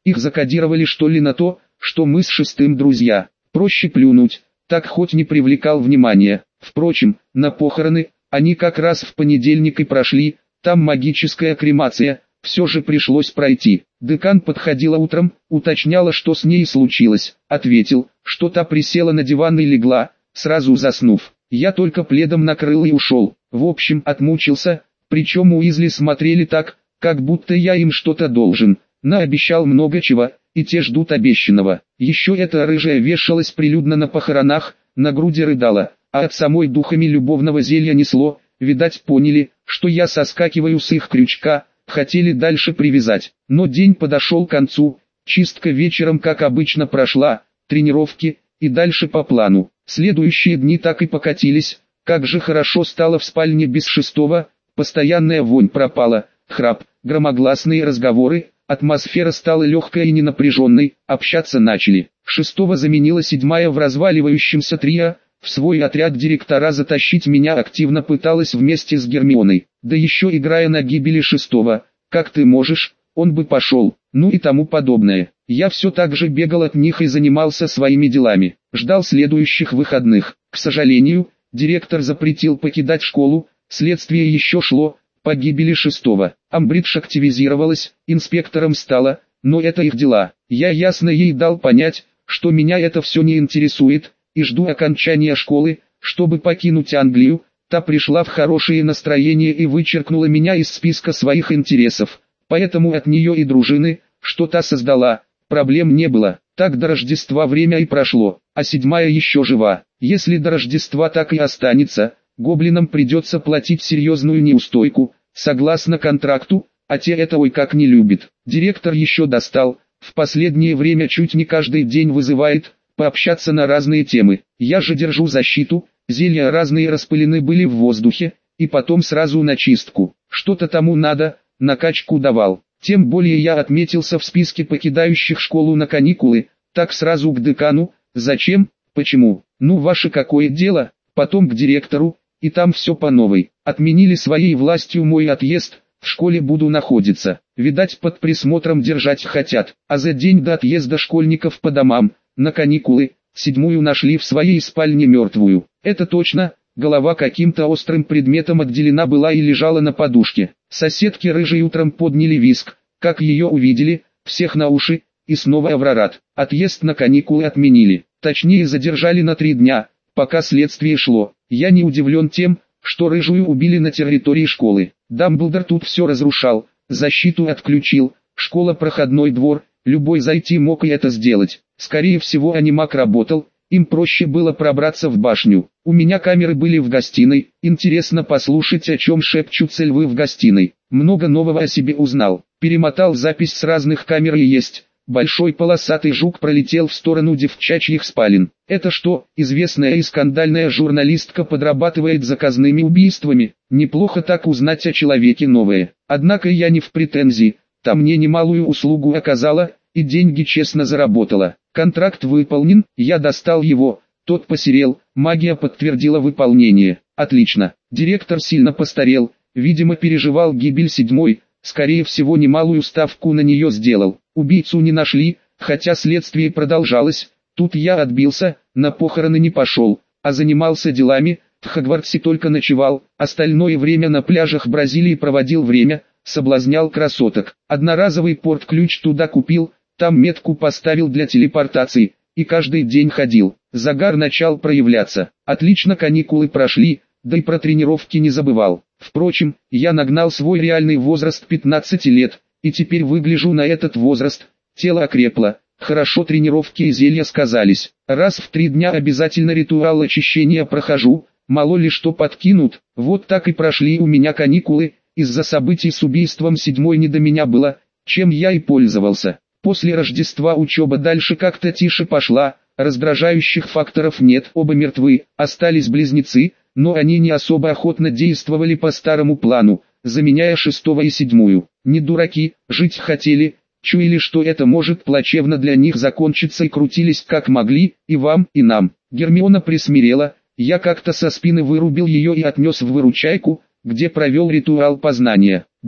Их закодировали что ли на то, что мы с шестым друзья. Проще плюнуть, так хоть не привлекал внимания. Впрочем, на похороны, они как раз в понедельник и прошли, там магическая кремация, все же пришлось пройти. Декан подходила утром, уточняла, что с ней случилось. Ответил, что та присела на диван и легла, сразу заснув. Я только пледом накрыл и ушел. В общем, отмучился, причем Уизли смотрели так, как будто я им что-то должен. Наобещал много чего, и те ждут обещанного. Еще эта рыжая вешалась прилюдно на похоронах, на груди рыдала, а от самой духами любовного зелья несло. Видать, поняли, что я соскакиваю с их крючка, хотели дальше привязать. Но день подошел к концу, чистка вечером как обычно прошла, тренировки, и дальше по плану. Следующие дни так и покатились, как же хорошо стало в спальне без шестого, постоянная вонь пропала, храп, громогласные разговоры, атмосфера стала легкой и ненапряженной, общаться начали. Шестого заменила седьмая в разваливающемся трио, в свой отряд директора затащить меня активно пыталась вместе с Гермионой, да еще играя на гибели шестого, как ты можешь, он бы пошел, ну и тому подобное. Я все так же бегал от них и занимался своими делами, ждал следующих выходных. К сожалению, директор запретил покидать школу, следствие еще шло, по гибели шестого. Амбридж активизировалась, инспектором стала, но это их дела. Я ясно ей дал понять, что меня это все не интересует, и жду окончания школы, чтобы покинуть Англию. Та пришла в хорошее настроение и вычеркнула меня из списка своих интересов, поэтому от нее и дружины, что та создала, проблем не было. Так до Рождества время и прошло, а седьмая еще жива. Если до Рождества так и останется, гоблинам придется платить серьезную неустойку, согласно контракту, а те это ой как не любят. Директор еще достал, в последнее время чуть не каждый день вызывает, пообщаться на разные темы. Я же держу защиту, зелья разные распылены были в воздухе, и потом сразу на чистку. Что-то тому надо, накачку давал. Тем более я отметился в списке покидающих школу на каникулы, так сразу к декану. Зачем? Почему? Ну ваше какое дело? Потом к директору, и там все по новой. Отменили своей властью мой отъезд, в школе буду находиться. Видать, под присмотром держать хотят. А за день до отъезда школьников по домам, на каникулы, седьмую нашли в своей спальне мертвую. Это точно, голова каким-то острым предметом отделена была и лежала на подушке. Соседки рыжей утром подняли визг, как ее увидели, всех на уши, и снова аврарат. Отъезд на каникулы отменили, точнее задержали на три дня, пока следствие шло. Я не удивлен тем, что рыжую убили на территории школы. Дамблдор тут все разрушал, защиту отключил, школа проходной двор, любой зайти мог и это сделать. Скорее всего анимак работал, им проще было пробраться в башню. У меня камеры были в гостиной, интересно послушать, о чем шепчутся львы в гостиной. Много нового о себе узнал, перемотал запись с разных камер и есть. Большой полосатый жук пролетел в сторону девчачьих спален. Это что, известная и скандальная журналистка подрабатывает заказными убийствами? Неплохо так узнать о человеке новое. Однако я не в претензии, та мне немалую услугу оказала, и деньги честно заработала. Контракт выполнен, я достал его, тот посерел, магия подтвердила выполнение. Отлично, директор сильно постарел, видимо переживал гибель седьмой, скорее всего немалую ставку на нее сделал. Убийцу не нашли, хотя следствие продолжалось. Тут я отбился, на похороны не пошел, а занимался делами, в Хогвартсе только ночевал, остальное время на пляжах Бразилии проводил время, соблазнял красоток. Одноразовый порт-ключ туда купил, там метку поставил для телепортации, и каждый день ходил. Загар начал проявляться. Отлично каникулы прошли, да и про тренировки не забывал. Впрочем, я нагнал свой реальный возраст пятнадцати лет, и теперь выгляжу на этот возраст. Тело окрепло, хорошо тренировки и зелья сказались. Раз в три дня обязательно ритуал очищения прохожу, мало ли что подкинут. Вот так и прошли у меня каникулы, из-за событий с убийством седьмой не до меня было, чем я и пользовался. После Рождества учеба дальше как-то тише пошла, раздражающих факторов нет, оба мертвы, остались близнецы, но они не особо охотно действовали по старому плану, заменяя шестого и седьмую. Не дураки, жить хотели, чуяли, что это может плачевно для них закончиться и крутились как могли, и вам, и нам. Гермиона присмирела, я как-то со спины вырубил ее и отнес в выручайку, где провел ритуал познания. Да,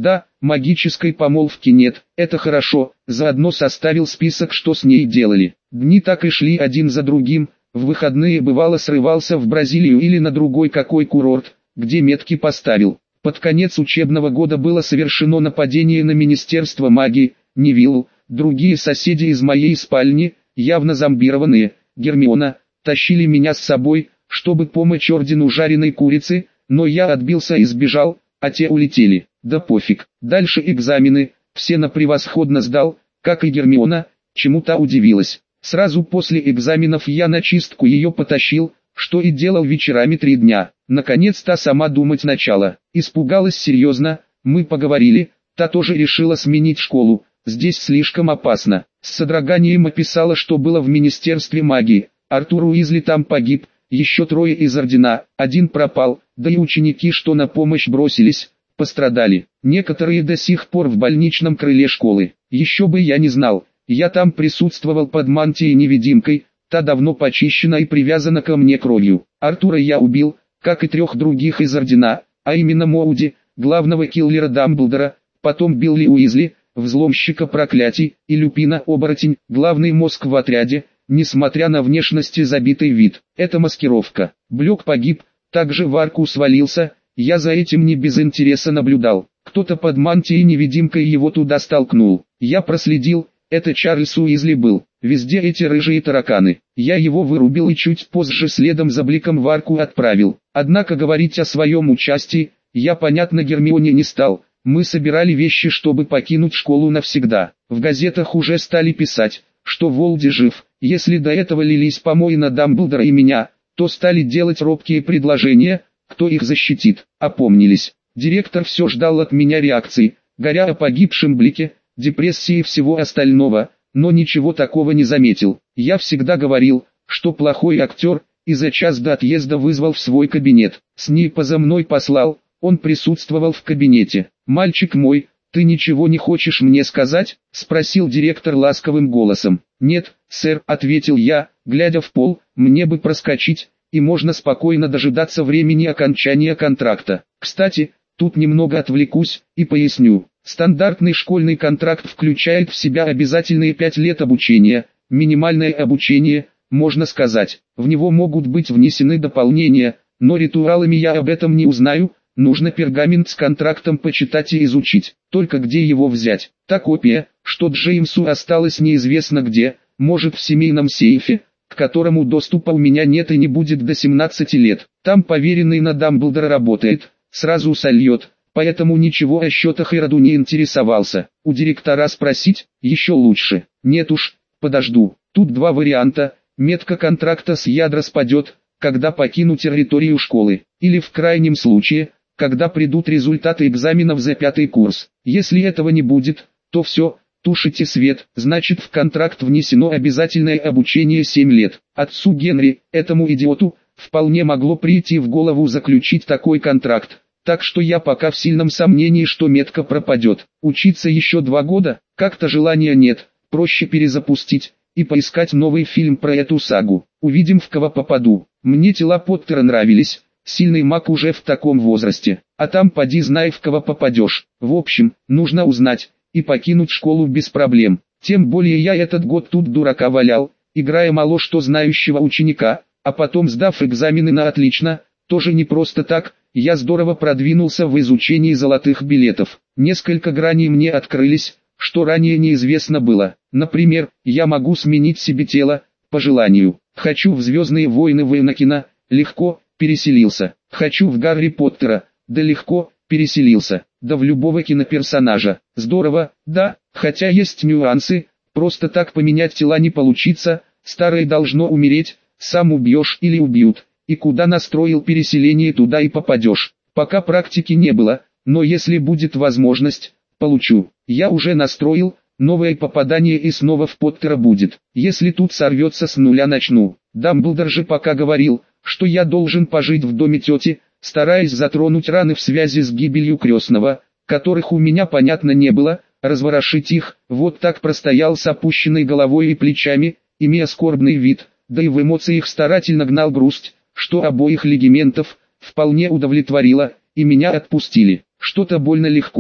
магической помолвки нет, это хорошо, заодно составил список, что с ней делали. Дни так и шли один за другим, в выходные бывало срывался в Бразилию или на другой какой курорт, где метки поставил. Под конец учебного года было совершено нападение на Министерство магии, не виллу, другие соседи из моей спальни, явно зомбированные, Гермиона, тащили меня с собой, чтобы помочь ордену жареной курицы, но я отбился и сбежал, а те улетели. Да пофиг, дальше экзамены, все на превосходно сдал, как и Гермиона, чему та удивилась. Сразу после экзаменов я на чистку ее потащил, что и делал вечерами три дня. Наконец-то сама думать начала. Испугалась серьезно, мы поговорили, та тоже решила сменить школу, здесь слишком опасно. С содроганием описала, что было в Министерстве магии. Артур Уизли там погиб, еще трое из ордена, один пропал, да и ученики, что на помощь бросились, пострадали. Некоторые до сих пор в больничном крыле школы. Еще бы я не знал, я там присутствовал под мантией-невидимкой, та давно почищена и привязана ко мне кровью. Артура я убил, как и трех других из ордена, а именно Моуди, главного киллера Дамблдора, потом Билли Уизли, взломщика проклятий, и Люпина, оборотень, главный мозг в отряде, несмотря на внешности забитый вид. Это маскировка. Блек погиб, также в арку свалился, я за этим не без интереса наблюдал. Кто-то под мантией-невидимкой его туда столкнул. Я проследил, это Чарльз Уизли был. Везде эти рыжие тараканы. Я его вырубил и чуть позже следом за Бликом в арку отправил. Однако говорить о своем участии, я понятно Гермионе не стал. Мы собирали вещи, чтобы покинуть школу навсегда. В газетах уже стали писать, что Волди жив. Если до этого лились помои на Дамблдора и меня, то стали делать робкие предложения, кто их защитит. Опомнились. Директор все ждал от меня реакции, горя о погибшем Блике, депрессии и всего остального, но ничего такого не заметил. Я всегда говорил, что плохой актер, и за час до отъезда вызвал в свой кабинет. Снейпа за мной послал, он присутствовал в кабинете. «Мальчик мой, ты ничего не хочешь мне сказать?» — спросил директор ласковым голосом. «Нет, сэр», — ответил я, глядя в пол, «мне бы проскочить, и можно спокойно дожидаться времени окончания контракта. Кстати, тут немного отвлекусь и поясню. Стандартный школьный контракт включает в себя обязательные пять лет обучения, минимальное обучение, можно сказать. В него могут быть внесены дополнения, но ритуалами я об этом не узнаю, нужно пергамент с контрактом почитать и изучить. Только где его взять? Та копия, что Джеймсу осталась неизвестно где, может в семейном сейфе, к которому доступа у меня нет и не будет до семнадцати лет. Там поверенный на Дамблдора работает, сразу сольет. Поэтому ничего о счетах и роду не интересовался. У директора спросить, еще лучше. Нет уж, подожду. Тут два варианта. Метка контракта с ядра спадет, когда покину территорию школы. Или в крайнем случае, когда придут результаты экзаменов за пятый курс. Если этого не будет, то все, тушите свет. Значит, в контракт внесено обязательное обучение семь лет. Отцу Генри, этому идиоту, вполне могло прийти в голову заключить такой контракт. Так что я пока в сильном сомнении, что метка пропадет. Учиться еще два года, как-то желания нет, проще перезапустить и поискать новый фильм про эту сагу. Увидим, в кого попаду. Мне тела Поттера нравились, сильный маг уже в таком возрасте, а там поди знай, в кого попадешь. В общем, нужно узнать и покинуть школу без проблем. Тем более я этот год тут дурака валял, играя мало что знающего ученика, а потом сдав экзамены на отлично, тоже не просто так. Я здорово продвинулся в изучении золотых билетов. Несколько граней мне открылись, что ранее неизвестно было. Например, я могу сменить себе тело, по желанию. Хочу в «Звездные войны» в Энакина, легко, переселился. Хочу в Гарри Поттера, да легко, переселился. Да в любого киноперсонажа. Здорово, да, хотя есть нюансы, просто так поменять тела не получится, старое должно умереть, сам убьешь или убьют. И куда настроил переселение, туда и попадешь. Пока практики не было, но если будет возможность, получу. Я уже настроил, новое попадание и снова в Поттера будет. Если тут сорвется, с нуля начну. Дамблдор же пока говорил, что я должен пожить в доме тети, стараясь затронуть раны в связи с гибелью крестного, которых у меня понятно не было, разворошить их. Вот так простоял с опущенной головой и плечами, имея скорбный вид, да и в эмоциях старательно гнал грусть, что обоих легиментов вполне удовлетворило, и меня отпустили. Что-то больно легко.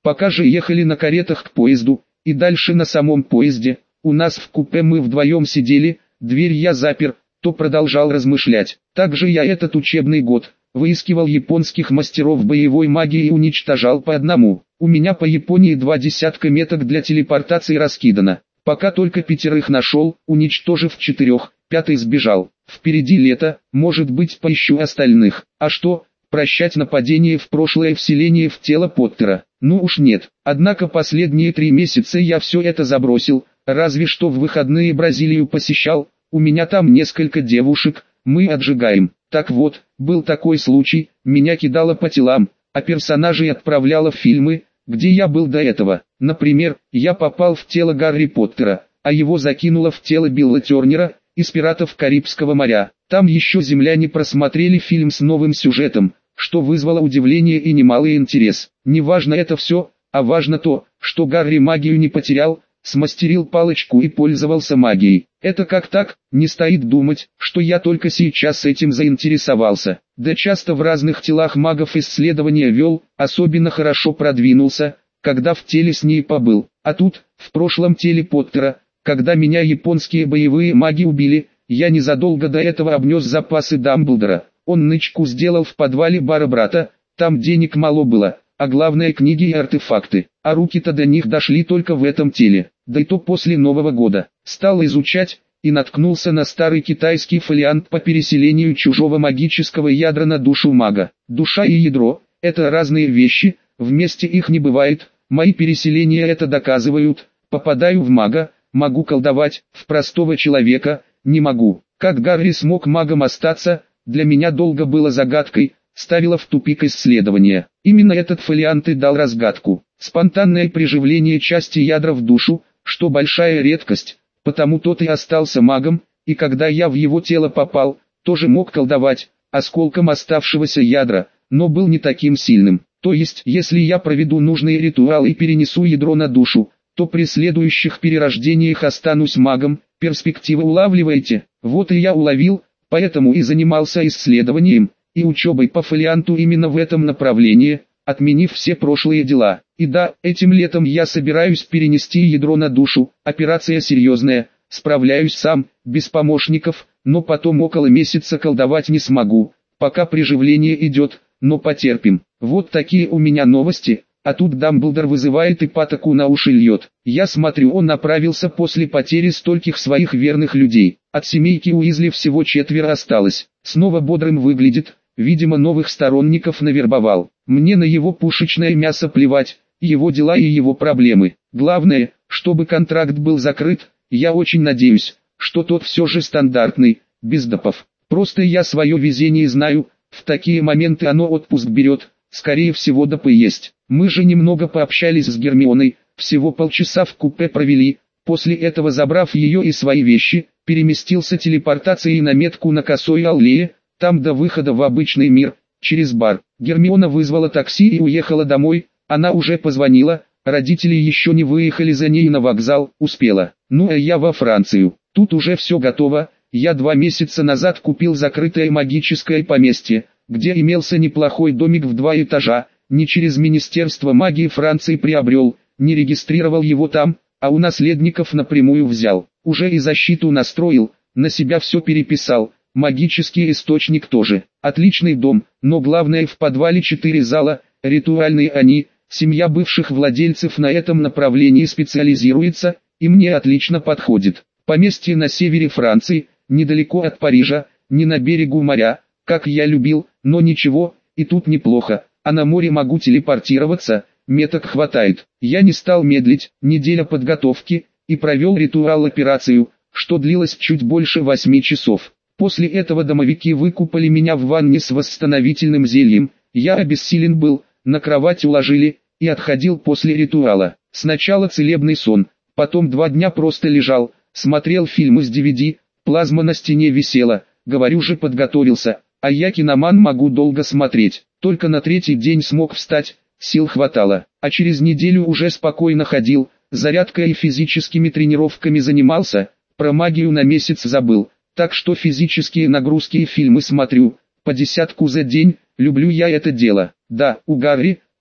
Пока же ехали на каретах к поезду, и дальше на самом поезде, у нас в купе мы вдвоем сидели, дверь я запер, то продолжал размышлять. Также я этот учебный год выискивал японских мастеров боевой магии и уничтожал по одному. У меня по Японии два десятка меток для телепортации раскидано. Пока только пятерых нашел, уничтожив четырех, пятый сбежал. Впереди лето, может быть поищу остальных. А что, прощать нападение в прошлое вселение в тело Поттера? Ну уж нет. Однако последние три месяца я все это забросил, разве что в выходные Бразилию посещал. У меня там несколько девушек, мы отжигаем. Так вот, был такой случай, меня кидало по телам, а персонажей отправляло в фильмы, где я был до этого. Например, я попал в тело Гарри Поттера, а его закинуло в тело Билла Тернера из «Пиратов Карибского моря». Там еще земляне просмотрели фильм с новым сюжетом, что вызвало удивление и немалый интерес. Не важно это все, а важно то, что Гарри магию не потерял, смастерил палочку и пользовался магией. Это как так? Не стоит думать, что я только сейчас этим заинтересовался. Да часто в разных телах магов исследования вел, особенно хорошо продвинулся, когда в теле с ней побыл. А тут, в прошлом теле Поттера, когда меня японские боевые маги убили, я незадолго до этого обнес запасы Дамблдора. Он нычку сделал в подвале бара брата, там денег мало было, а главное книги и артефакты, а руки-то до них дошли только в этом теле, да и то после Нового года. Стал изучать, и наткнулся на старый китайский фолиант по переселению чужого магического ядра на душу мага. Душа и ядро – это разные вещи, вместе их не бывает, мои переселения это доказывают. Попадаю в мага, могу колдовать, в простого человека – не могу. Как Гарри смог магом остаться, для меня долго было загадкой, ставило в тупик исследования. Именно этот фолиант и дал разгадку. Спонтанное приживление части ядра в душу, что большая редкость, потому тот и остался магом, и когда я в его тело попал, тоже мог колдовать, осколком оставшегося ядра, но был не таким сильным. То есть, если я проведу нужный ритуал и перенесу ядро на душу, то при следующих перерождениях останусь магом. Перспективы улавливаете? Вот и я уловил, поэтому и занимался исследованием и учебой по фолианту именно в этом направлении, отменив все прошлые дела. И да, этим летом я собираюсь перенести ядро на душу, операция серьезная, справляюсь сам, без помощников, но потом около месяца колдовать не смогу, пока приживление идет, но потерпим. Вот такие у меня новости, а тут Дамблдор вызывает и патоку на уши льет. Я смотрю, он направился после потери стольких своих верных людей. От семейки Уизли всего четверо осталось. Снова бодрым выглядит, видимо новых сторонников навербовал. Мне на его пушечное мясо плевать, его дела и его проблемы. Главное, чтобы контракт был закрыт, я очень надеюсь, что тот все же стандартный, без допов. Просто я свое везение знаю, в такие моменты оно отпуск берет, скорее всего допы есть. Мы же немного пообщались с Гермионой, всего полчаса в купе провели, после этого забрав ее и свои вещи, переместился телепортацией на метку на Косой аллее, там до выхода в обычный мир, через бар. Гермиона вызвала такси и уехала домой, она уже позвонила, родители еще не выехали за ней на вокзал, успела. Ну а я во Францию, тут уже все готово, я два месяца назад купил закрытое магическое поместье, где имелся неплохой домик в два этажа, не через Министерство магии Франции приобрел, не регистрировал его там, а у наследников напрямую взял. Уже и защиту настроил, на себя все переписал, магический источник тоже. Отличный дом, но главное в подвале четыре зала, ритуальные они, семья бывших владельцев на этом направлении специализируется, и мне отлично подходит. Поместье на севере Франции, недалеко от Парижа, не на берегу моря, как я любил, но ничего, и тут неплохо. А на море могу телепортироваться, меток хватает. Я не стал медлить, неделя подготовки, и провел ритуал-операцию, что длилось чуть больше восьми часов. После этого домовики выкупали меня в ванне с восстановительным зельем, я обессилен был, на кровать уложили, и отходил после ритуала. Сначала целебный сон, потом два дня просто лежал, смотрел фильмы с ди ви ди, плазма на стене висела, говорю же подготовился, а я киноман могу долго смотреть. Только на третий день смог встать, сил хватало, а через неделю уже спокойно ходил, зарядкой и физическими тренировками занимался, про магию на месяц забыл, так что физические нагрузки и фильмы смотрю, по десятку за день, люблю я это дело. Да, у Гарри,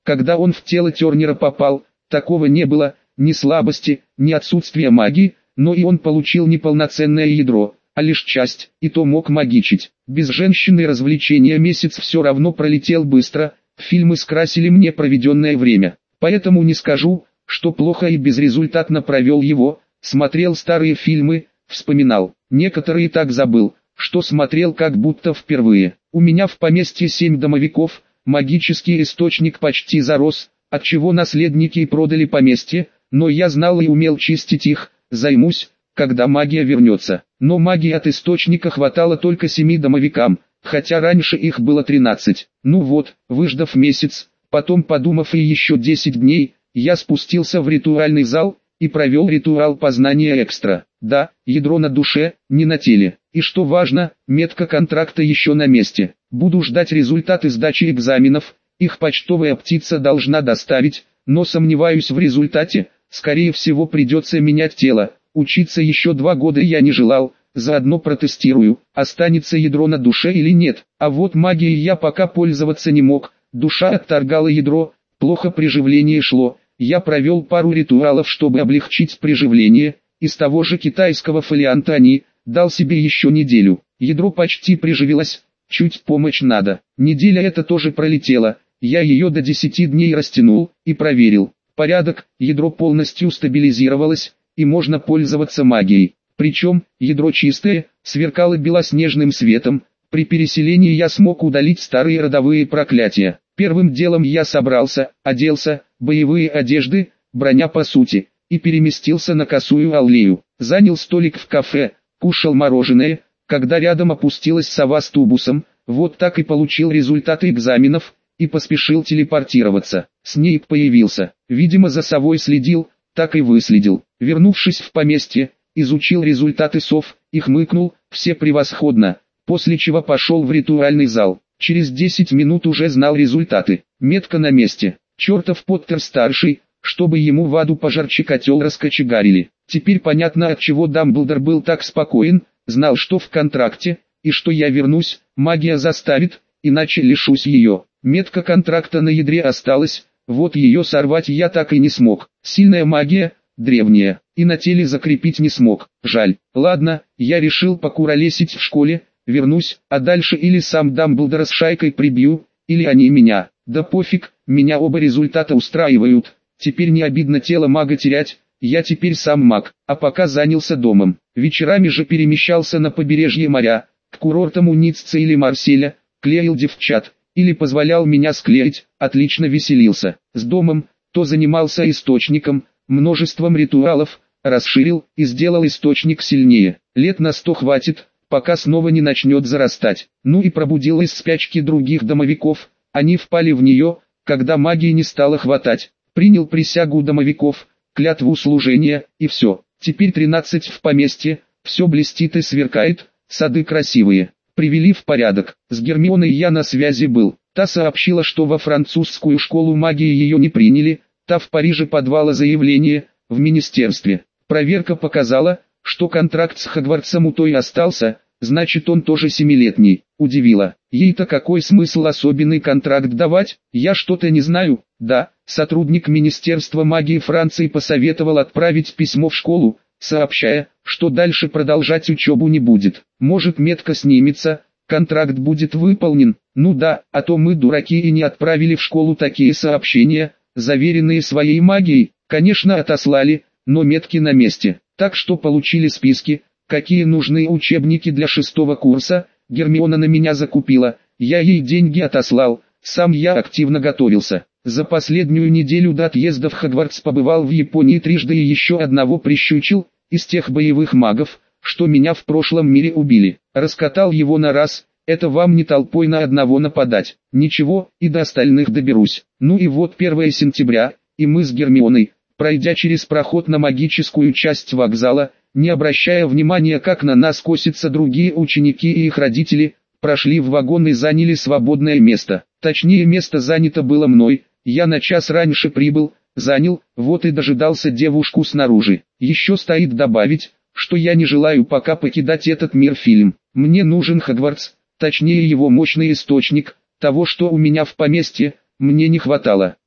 Когда он в тело Тернера попал, такого не было, ни слабости, ни отсутствия магии, но и он получил не полноценное ядро, а лишь часть, и то мог магичить. Без женщины и развлечения месяц все равно пролетел быстро, фильмы скрасили мне проведенное время. Поэтому не скажу, что плохо и безрезультатно провел его, смотрел старые фильмы, вспоминал. Некоторые так забыл, что смотрел как будто впервые. У меня в поместье семь домовиков, магический источник почти зарос, отчего наследники и продали поместье, но я знал и умел чистить их, займусь, когда магия вернется. Но магии от источника хватало только семи домовикам, хотя раньше их было тринадцать. Ну вот, выждав месяц, потом подумав и еще десять дней, я спустился в ритуальный зал и провел ритуал познания экстра. Да, ядро на душе, не на теле. И что важно, метка контракта еще на месте. Буду ждать результаты сдачи экзаменов, их почтовая птица должна доставить, но сомневаюсь в результате, скорее всего придется менять тело. Учиться еще два года я не желал, заодно протестирую, останется ядро на душе или нет. А вот магией я пока пользоваться не мог, душа отторгала ядро, плохо приживление шло. Я провел пару ритуалов, чтобы облегчить приживление, из того же китайского фолианта они, дал себе еще неделю. Ядро почти приживилось, чуть помочь надо. Неделя эта тоже пролетела, я ее до десяти дней растянул и проверил. Порядок, ядро полностью стабилизировалось, и можно пользоваться магией. Причем, ядро чистое, сверкало белоснежным светом. При переселении я смог удалить старые родовые проклятия. Первым делом я собрался, оделся, боевые одежды, броня по сути, и переместился на Косую аллею. Занял столик в кафе, кушал мороженое, когда рядом опустилась сова с тубусом. Вот так и получил результаты экзаменов, и поспешил телепортироваться. Снейп появился, видимо за совой следил, так и выследил. Вернувшись в поместье, изучил результаты сов, и хмыкнул, все превосходно, после чего пошел в ритуальный зал. Через десять минут уже знал результаты. Метка на месте. Чертов Поттер-старший, чтобы ему в аду пожарче котел раскочегарили. Теперь понятно, от чего Дамблдор был так спокоен, знал, что в контракте, и что я вернусь, магия заставит, иначе лишусь ее. Метка контракта на ядре осталась, вот ее сорвать я так и не смог. Сильная магия, древняя, и на теле закрепить не смог. Жаль. Ладно, я решил покуролесить в школе, вернусь, а дальше или сам Дамблдора с шайкой прибью, или они меня. Да пофиг, меня оба результата устраивают. Теперь не обидно тело мага терять, я теперь сам маг, а пока занялся домом. Вечерами же перемещался на побережье моря, к курортам у Ниццы или Марселя, клеил девчат, или позволял меня склеить, отлично веселился. С домом, то занимался источником, множеством ритуалов, расширил и сделал источник сильнее. Лет на сто хватит, пока снова не начнет зарастать. Ну и пробудил из спячки других домовиков, они впали в нее, когда магии не стало хватать. Принял присягу домовиков, клятву служения, и все. Теперь тринадцать в поместье, все блестит и сверкает, сады красивые. Привели в порядок. С Гермионой я на связи был. Та сообщила, что во французскую школу магии ее не приняли, та в Париже подавала заявление, в министерстве. Проверка показала, что контракт с Хогвартсом у той остался, значит он тоже семилетний. Удивила. Ей-то какой смысл особенный контракт давать, я что-то не знаю. Да, сотрудник Министерства магии Франции посоветовал отправить письмо в школу, сообщая, что дальше продолжать учебу не будет. Может метка снимется, контракт будет выполнен. Ну да, а то мы дураки и не отправили в школу такие сообщения, заверенные своей магией. Конечно отослали, но метки на месте. Так что получили списки, какие нужны учебники для шестого курса. Гермиона на меня закупила, я ей деньги отослал, сам я активно готовился. За последнюю неделю до отъезда в Хогвартс побывал в Японии трижды и еще одного прищучил, из тех боевых магов, что меня в прошлом мире убили. Раскатал его на раз, это вам не толпой на одного нападать. Ничего, и до остальных доберусь. Ну и вот первое сентября, и мы с Гермионой, пройдя через проход на магическую часть вокзала, не обращая внимания, как на нас косятся другие ученики и их родители, прошли в вагон и заняли свободное место. Точнее, место занято было мной, я на час раньше прибыл, занял, вот и дожидался девушку снаружи. Еще стоит добавить, что я не желаю пока покидать этот мир фильм. Мне нужен Хогвартс, точнее его мощный источник, того, что у меня в поместье, мне не хватало.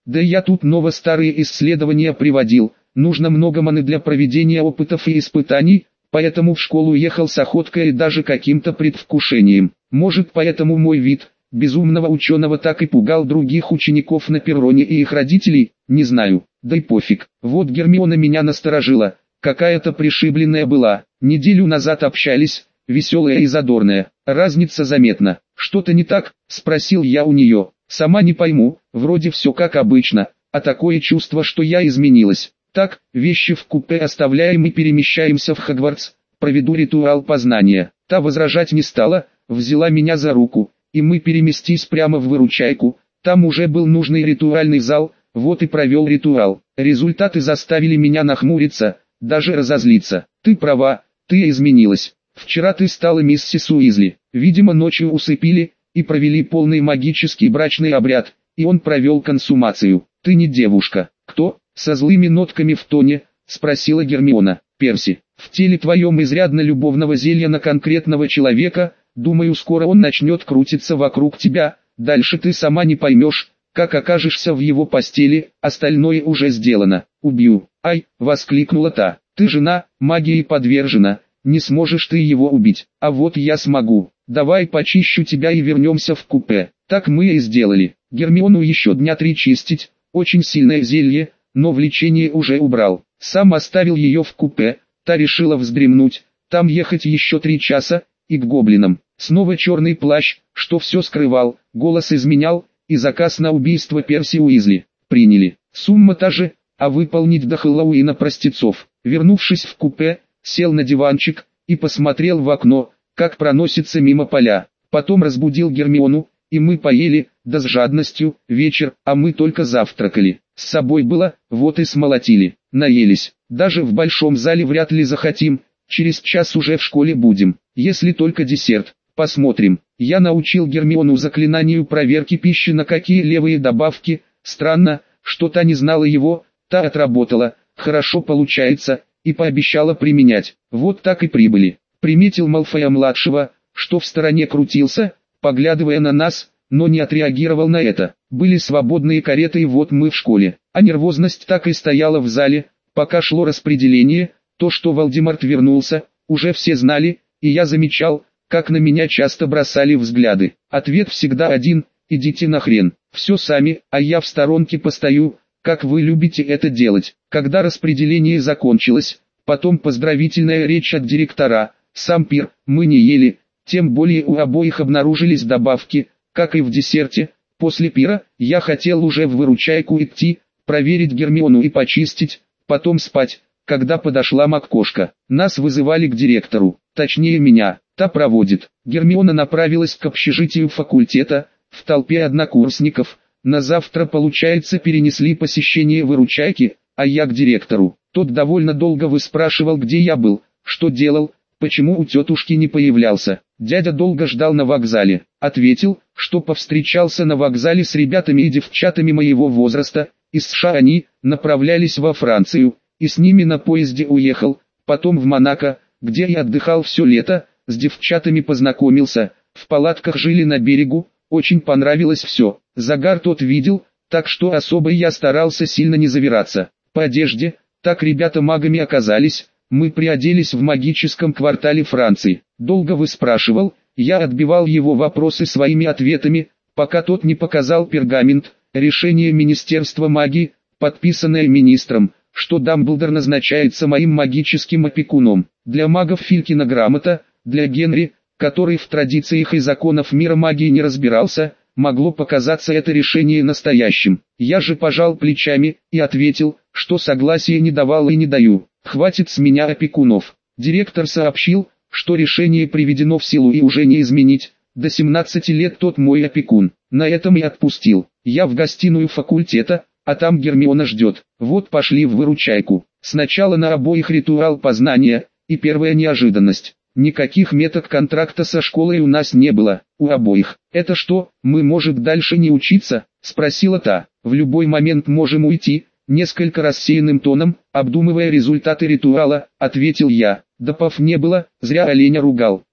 Да я тут ново старые исследования приводил, нужно много маны для проведения опытов и испытаний, поэтому в школу ехал с охоткой и даже каким-то предвкушением. Может, поэтому мой вид безумного ученого так и пугал других учеников на перроне и их родителей, не знаю, да и пофиг. Вот Гермиона меня насторожила, какая-то пришибленная была, неделю назад общались, веселая и задорная, разница заметна. Что-то не так, спросил я у нее, сама не пойму, вроде все как обычно, а такое чувство, что я изменилась. Так, вещи в купе оставляем и перемещаемся в Хогвартс, проведу ритуал познания. Та возражать не стала, взяла меня за руку, и мы переместились прямо в выручайку, там уже был нужный ритуальный зал, вот и провел ритуал. Результаты заставили меня нахмуриться, даже разозлиться. Ты права, ты изменилась. Вчера ты стала миссис Уизли, видимо ночью усыпили, и провели полный магический брачный обряд, и он провел консумацию. Ты не девушка. Кто? Со злыми нотками в тоне, спросила Гермиона. Перси, в теле твоем изрядно любовного зелья на конкретного человека, думаю скоро он начнет крутиться вокруг тебя, дальше ты сама не поймешь, как окажешься в его постели, остальное уже сделано. Убью. Ай, воскликнула та, ты жена, магии подвержена, не сможешь ты его убить, а вот я смогу. Давай почищу тебя и вернемся в купе. Так мы и сделали. Гермиону еще дня три чистить, очень сильное зелье, но влечение уже убрал. Сам оставил ее в купе, та решила вздремнуть, там ехать еще три часа, и к гоблинам. Снова черный плащ, что все скрывал, голос изменял, и заказ на убийство Перси Уизли. Приняли. Сумма та же, а выполнить до Хэллоуина простецов. Вернувшись в купе, сел на диванчик, и посмотрел в окно, как проносится мимо поля. Потом разбудил Гермиону, и мы поели, да с жадностью, вечер, а мы только завтракали. С собой было, вот и смолотили, наелись. Даже в большом зале вряд ли захотим, через час уже в школе будем, если только десерт. Посмотрим. Я научил Гермиону заклинанию проверки пищи на какие левые добавки, странно, что та не знала его, та отработала, хорошо получается, и пообещала применять. Вот так и прибыли. Приметил Малфоя-младшего, что в стороне крутился, поглядывая на нас, но не отреагировал на это. Были свободные кареты и вот мы в школе. А нервозность так и стояла в зале, пока шло распределение. То, что Волдеморт вернулся, уже все знали, и я замечал, как на меня часто бросали взгляды. Ответ всегда один: идите нахрен. Все сами, а я в сторонке постою, как вы любите это делать. Когда распределение закончилось, потом поздравительная речь от директора, сам пир, мы не ели, тем более у обоих обнаружились добавки, как и в десерте. После пира, я хотел уже в выручайку идти, проверить Гермиону и почистить, потом спать, когда подошла Маккошка. Нас вызывали к директору, точнее меня, та проводит. Гермиона направилась к общежитию факультета, в толпе однокурсников. На завтра, получается, перенесли посещение выручайки, а я к директору. Тот довольно долго выспрашивал, где я был, что делал, почему у тетушки не появлялся. Дядя долго ждал на вокзале. Ответил, что повстречался на вокзале с ребятами и девчатами моего возраста. Из США они направлялись во Францию, и с ними на поезде уехал. Потом в Монако, где я отдыхал все лето, с девчатами познакомился. В палатках жили на берегу, очень понравилось все. Загар тот видел, так что особо я старался сильно не завираться. По одежде, так ребята магами оказались. Мы приоделись в магическом квартале Франции. Долго выспрашивал, я отбивал его вопросы своими ответами, пока тот не показал пергамент, решение Министерства магии, подписанное министром, что Дамблдор назначается моим магическим опекуном. Для магов Филькина грамота, для Генри, который в традициях и законах мира магии не разбирался, могло показаться это решение настоящим. Я же пожал плечами и ответил, что согласия не давал и не даю. Хватит с меня опекунов. Директор сообщил, что решение приведено в силу и уже не изменить. До семнадцати лет тот мой опекун. На этом и отпустил. Я в гостиную факультета, а там Гермиона ждет. Вот пошли в выручайку. Сначала на обоих ритуал познания, и первая неожиданность. Никаких меток контракта со школой у нас не было, у обоих. «Это что, мы может дальше не учиться?» – спросила та. «В любой момент можем уйти», – несколько рассеянным тоном, обдумывая результаты ритуала, ответил я. Допов не было, зря оленя ругал.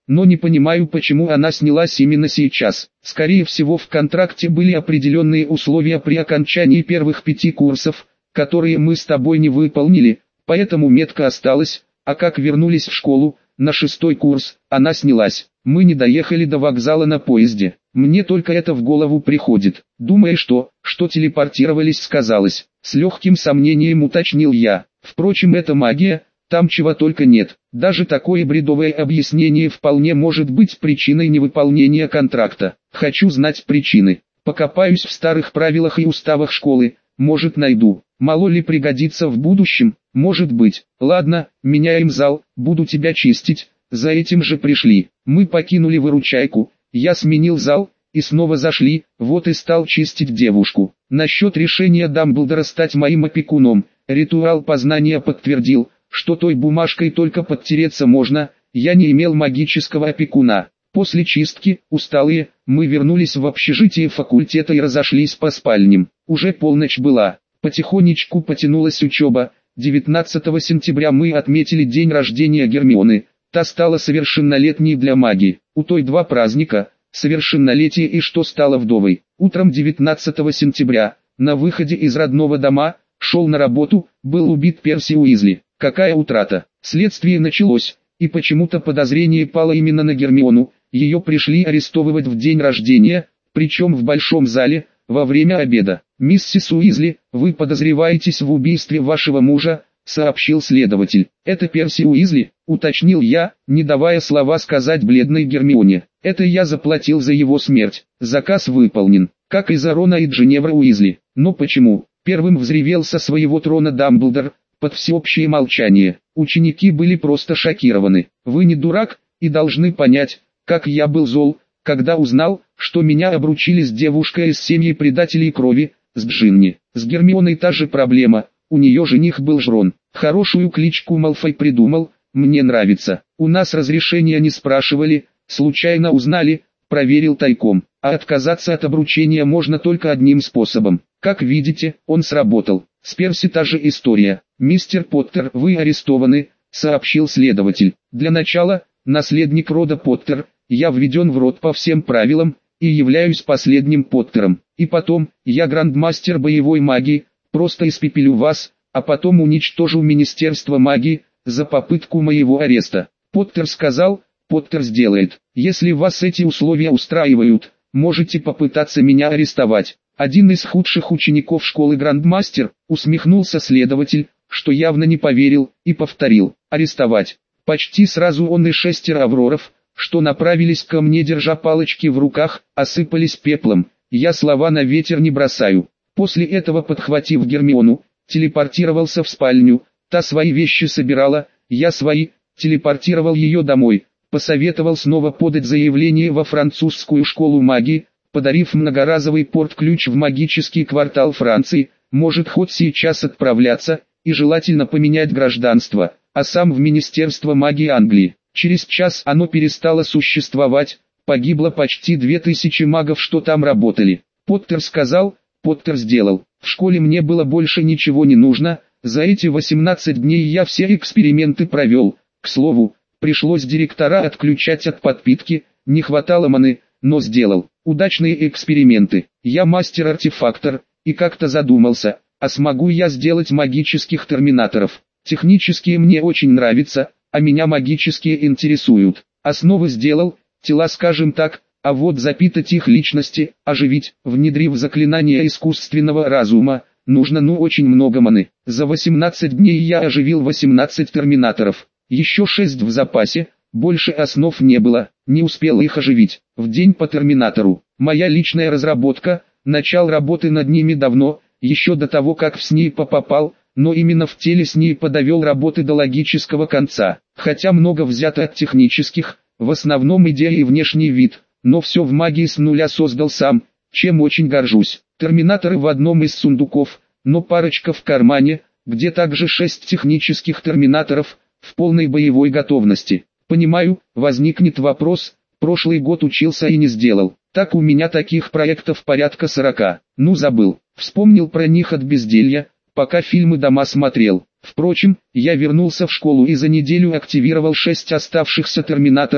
но не понимаю, почему она снялась именно сейчас. Скорее всего, в контракте были определенные условия при окончании первых пяти курсов, которые мы с тобой не выполнили, поэтому метка осталась, а как вернулись в школу, на шестой курс, она снялась. Мы не доехали до вокзала на поезде. Мне только это в голову приходит. Думая, что, что телепортировались, сказалось. С легким сомнением уточнил я. Впрочем, это магия, там чего только нет. Даже такое бредовое объяснение вполне может быть причиной невыполнения контракта. Хочу знать причины. Покопаюсь в старых правилах и уставах школы, может найду. Мало ли пригодится в будущем, может быть. Ладно, меняем зал, буду тебя чистить. За этим же пришли. Мы покинули выручайку, я сменил зал, и снова зашли, вот и стал чистить девушку. Насчет решения Дамблдора стать моим опекуном, ритуал познания подтвердил, что той бумажкой только подтереться можно, я не имел магического опекуна. После чистки, усталые, мы вернулись в общежитие факультета и разошлись по спальням. Уже полночь была, потихонечку потянулась учеба. девятнадцатого сентября мы отметили день рождения Гермионы. Та стала совершеннолетней для магии. У той два праздника, совершеннолетие и что стала вдовой. Утром девятнадцатого сентября, на выходе из родного дома, шел на работу, был убит Перси Уизли. Какая утрата? Следствие началось, и почему-то подозрение пало именно на Гермиону. Ее пришли арестовывать в день рождения, причем в большом зале, во время обеда. «Миссис Уизли, вы подозреваетесь в убийстве вашего мужа», — сообщил следователь. «Это Перси Уизли», — уточнил я, не давая слова сказать бледной Гермионе. «Это я заплатил за его смерть. Заказ выполнен, как и за Рона и Джиневра Уизли». «Но почему?» — первым взревел со своего трона Дамблдор, под всеобщее молчание. Ученики были просто шокированы. «Вы не дурак, и должны понять, как я был зол, когда узнал, что меня обручили с девушкой из семьи предателей крови, с Джинни. С Гермионой та же проблема, у нее жених был Жрон. Хорошую кличку Малфой придумал, мне нравится. У нас разрешения не спрашивали, случайно узнали, проверил тайком. А отказаться от обручения можно только одним способом. Как видите, он сработал. С Перси та же история. «Мистер Поттер, вы арестованы», — сообщил следователь. «Для начала, наследник рода Поттер, я введен в род по всем правилам, и являюсь последним Поттером. И потом, я грандмастер боевой магии, просто испепелю вас, а потом уничтожу Министерство магии, за попытку моего ареста». Поттер сказал, Поттер сделает. «Если вас эти условия устраивают, можете попытаться меня арестовать». Один из худших учеников школы Грандмастер, усмехнулся следователь, что явно не поверил, и повторил: «Арестовать». Почти сразу он и шестеро авроров, что направились ко мне, держа палочки в руках, осыпались пеплом. Я слова на ветер не бросаю. После этого, подхватив Гермиону, телепортировался в спальню, та свои вещи собирала, я свои, телепортировал ее домой, посоветовал снова подать заявление во французскую школу магии, подарив многоразовый порт-ключ в магический квартал Франции, может хоть сейчас отправляться, и желательно поменять гражданство, а сам в Министерство магии Англии. Через час оно перестало существовать, погибло почти две тысячи магов, что там работали. Поттер сказал, Поттер сделал. В школе мне было больше ничего не нужно, за эти восемнадцать дней я все эксперименты провел. К слову, пришлось директора отключать от подпитки, не хватало маны, но сделал. Удачные эксперименты. Я мастер-артефактор, и как-то задумался, а смогу я сделать магических терминаторов. Технические мне очень нравятся, а меня магические интересуют. Основы сделал, тела, скажем так, а вот запитать их личности, оживить, внедрив заклинание искусственного разума, нужно ну очень много маны. За восемнадцать дней я оживил восемнадцать терминаторов, еще шесть в запасе. Больше основ не было, не успел их оживить. В день по терминатору. Моя личная разработка, начал работы над ними давно, еще до того, как в СНИПа попал, но именно в теле СНИПа довел работы до логического конца. Хотя много взято от технических, в основном идея и внешний вид, но все в магии с нуля создал сам, чем очень горжусь. Терминаторы в одном из сундуков, но парочка в кармане, где также шесть технических терминаторов, в полной боевой готовности. Понимаю, возникнет вопрос, прошлый год учился и не сделал. Так у меня таких проектов порядка сорока. Ну забыл, вспомнил про них от безделья, пока фильмы дома смотрел. Впрочем, я вернулся в школу и за неделю активировал шесть оставшихся терминаторов,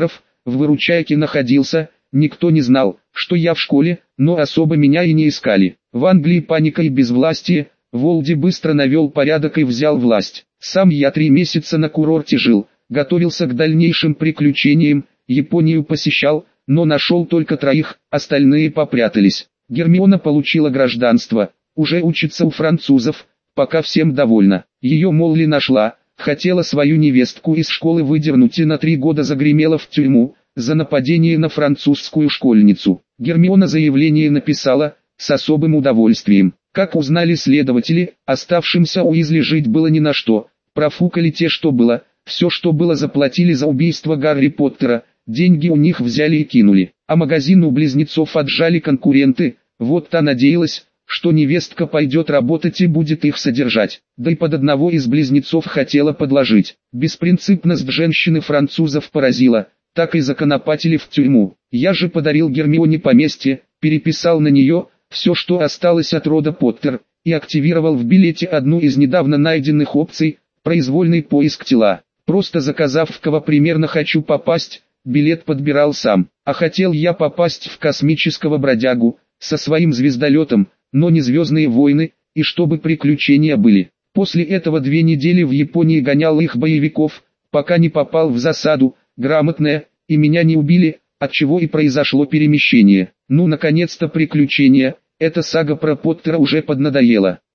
в Выручайке находился, никто не знал, что я в школе, но особо меня и не искали. В Англии паника и безвластие, Волди быстро навел порядок и взял власть. Сам я три месяца на курорте жил, готовился к дальнейшим приключениям, Японию посещал, но нашел только троих, остальные попрятались. Гермиона получила гражданство, уже учится у французов, пока всем довольна. Ее Молли нашла, хотела свою невестку из школы выдернуть и на три года загремела в тюрьму за нападение на французскую школьницу. Гермиона заявление написала с особым удовольствием. Как узнали следователи, оставшимся Уизли жить было ни на что, профукали те, что было, все, что было, заплатили за убийство Гарри Поттера, деньги у них взяли и кинули, а магазин у близнецов отжали конкуренты. Вот та надеялась, что невестка пойдет работать и будет их содержать, да и под одного из близнецов хотела подложить. Беспринципность женщины французов поразила, так и законопатили в тюрьму. Я же подарил Гермионе поместье, переписал на нее все, что осталось от рода Поттер, и активировал в билете одну из недавно найденных опций – произвольный поиск тела. Просто заказав, в кого примерно хочу попасть, билет подбирал сам. А хотел я попасть в космического бродягу, со своим звездолетом, но не «Звездные войны», и чтобы приключения были. После этого две недели в Японии гонял их боевиков, пока не попал в засаду, грамотная, и меня не убили, отчего и произошло перемещение. Ну наконец-то приключения, эта сага про Поттера уже поднадоела.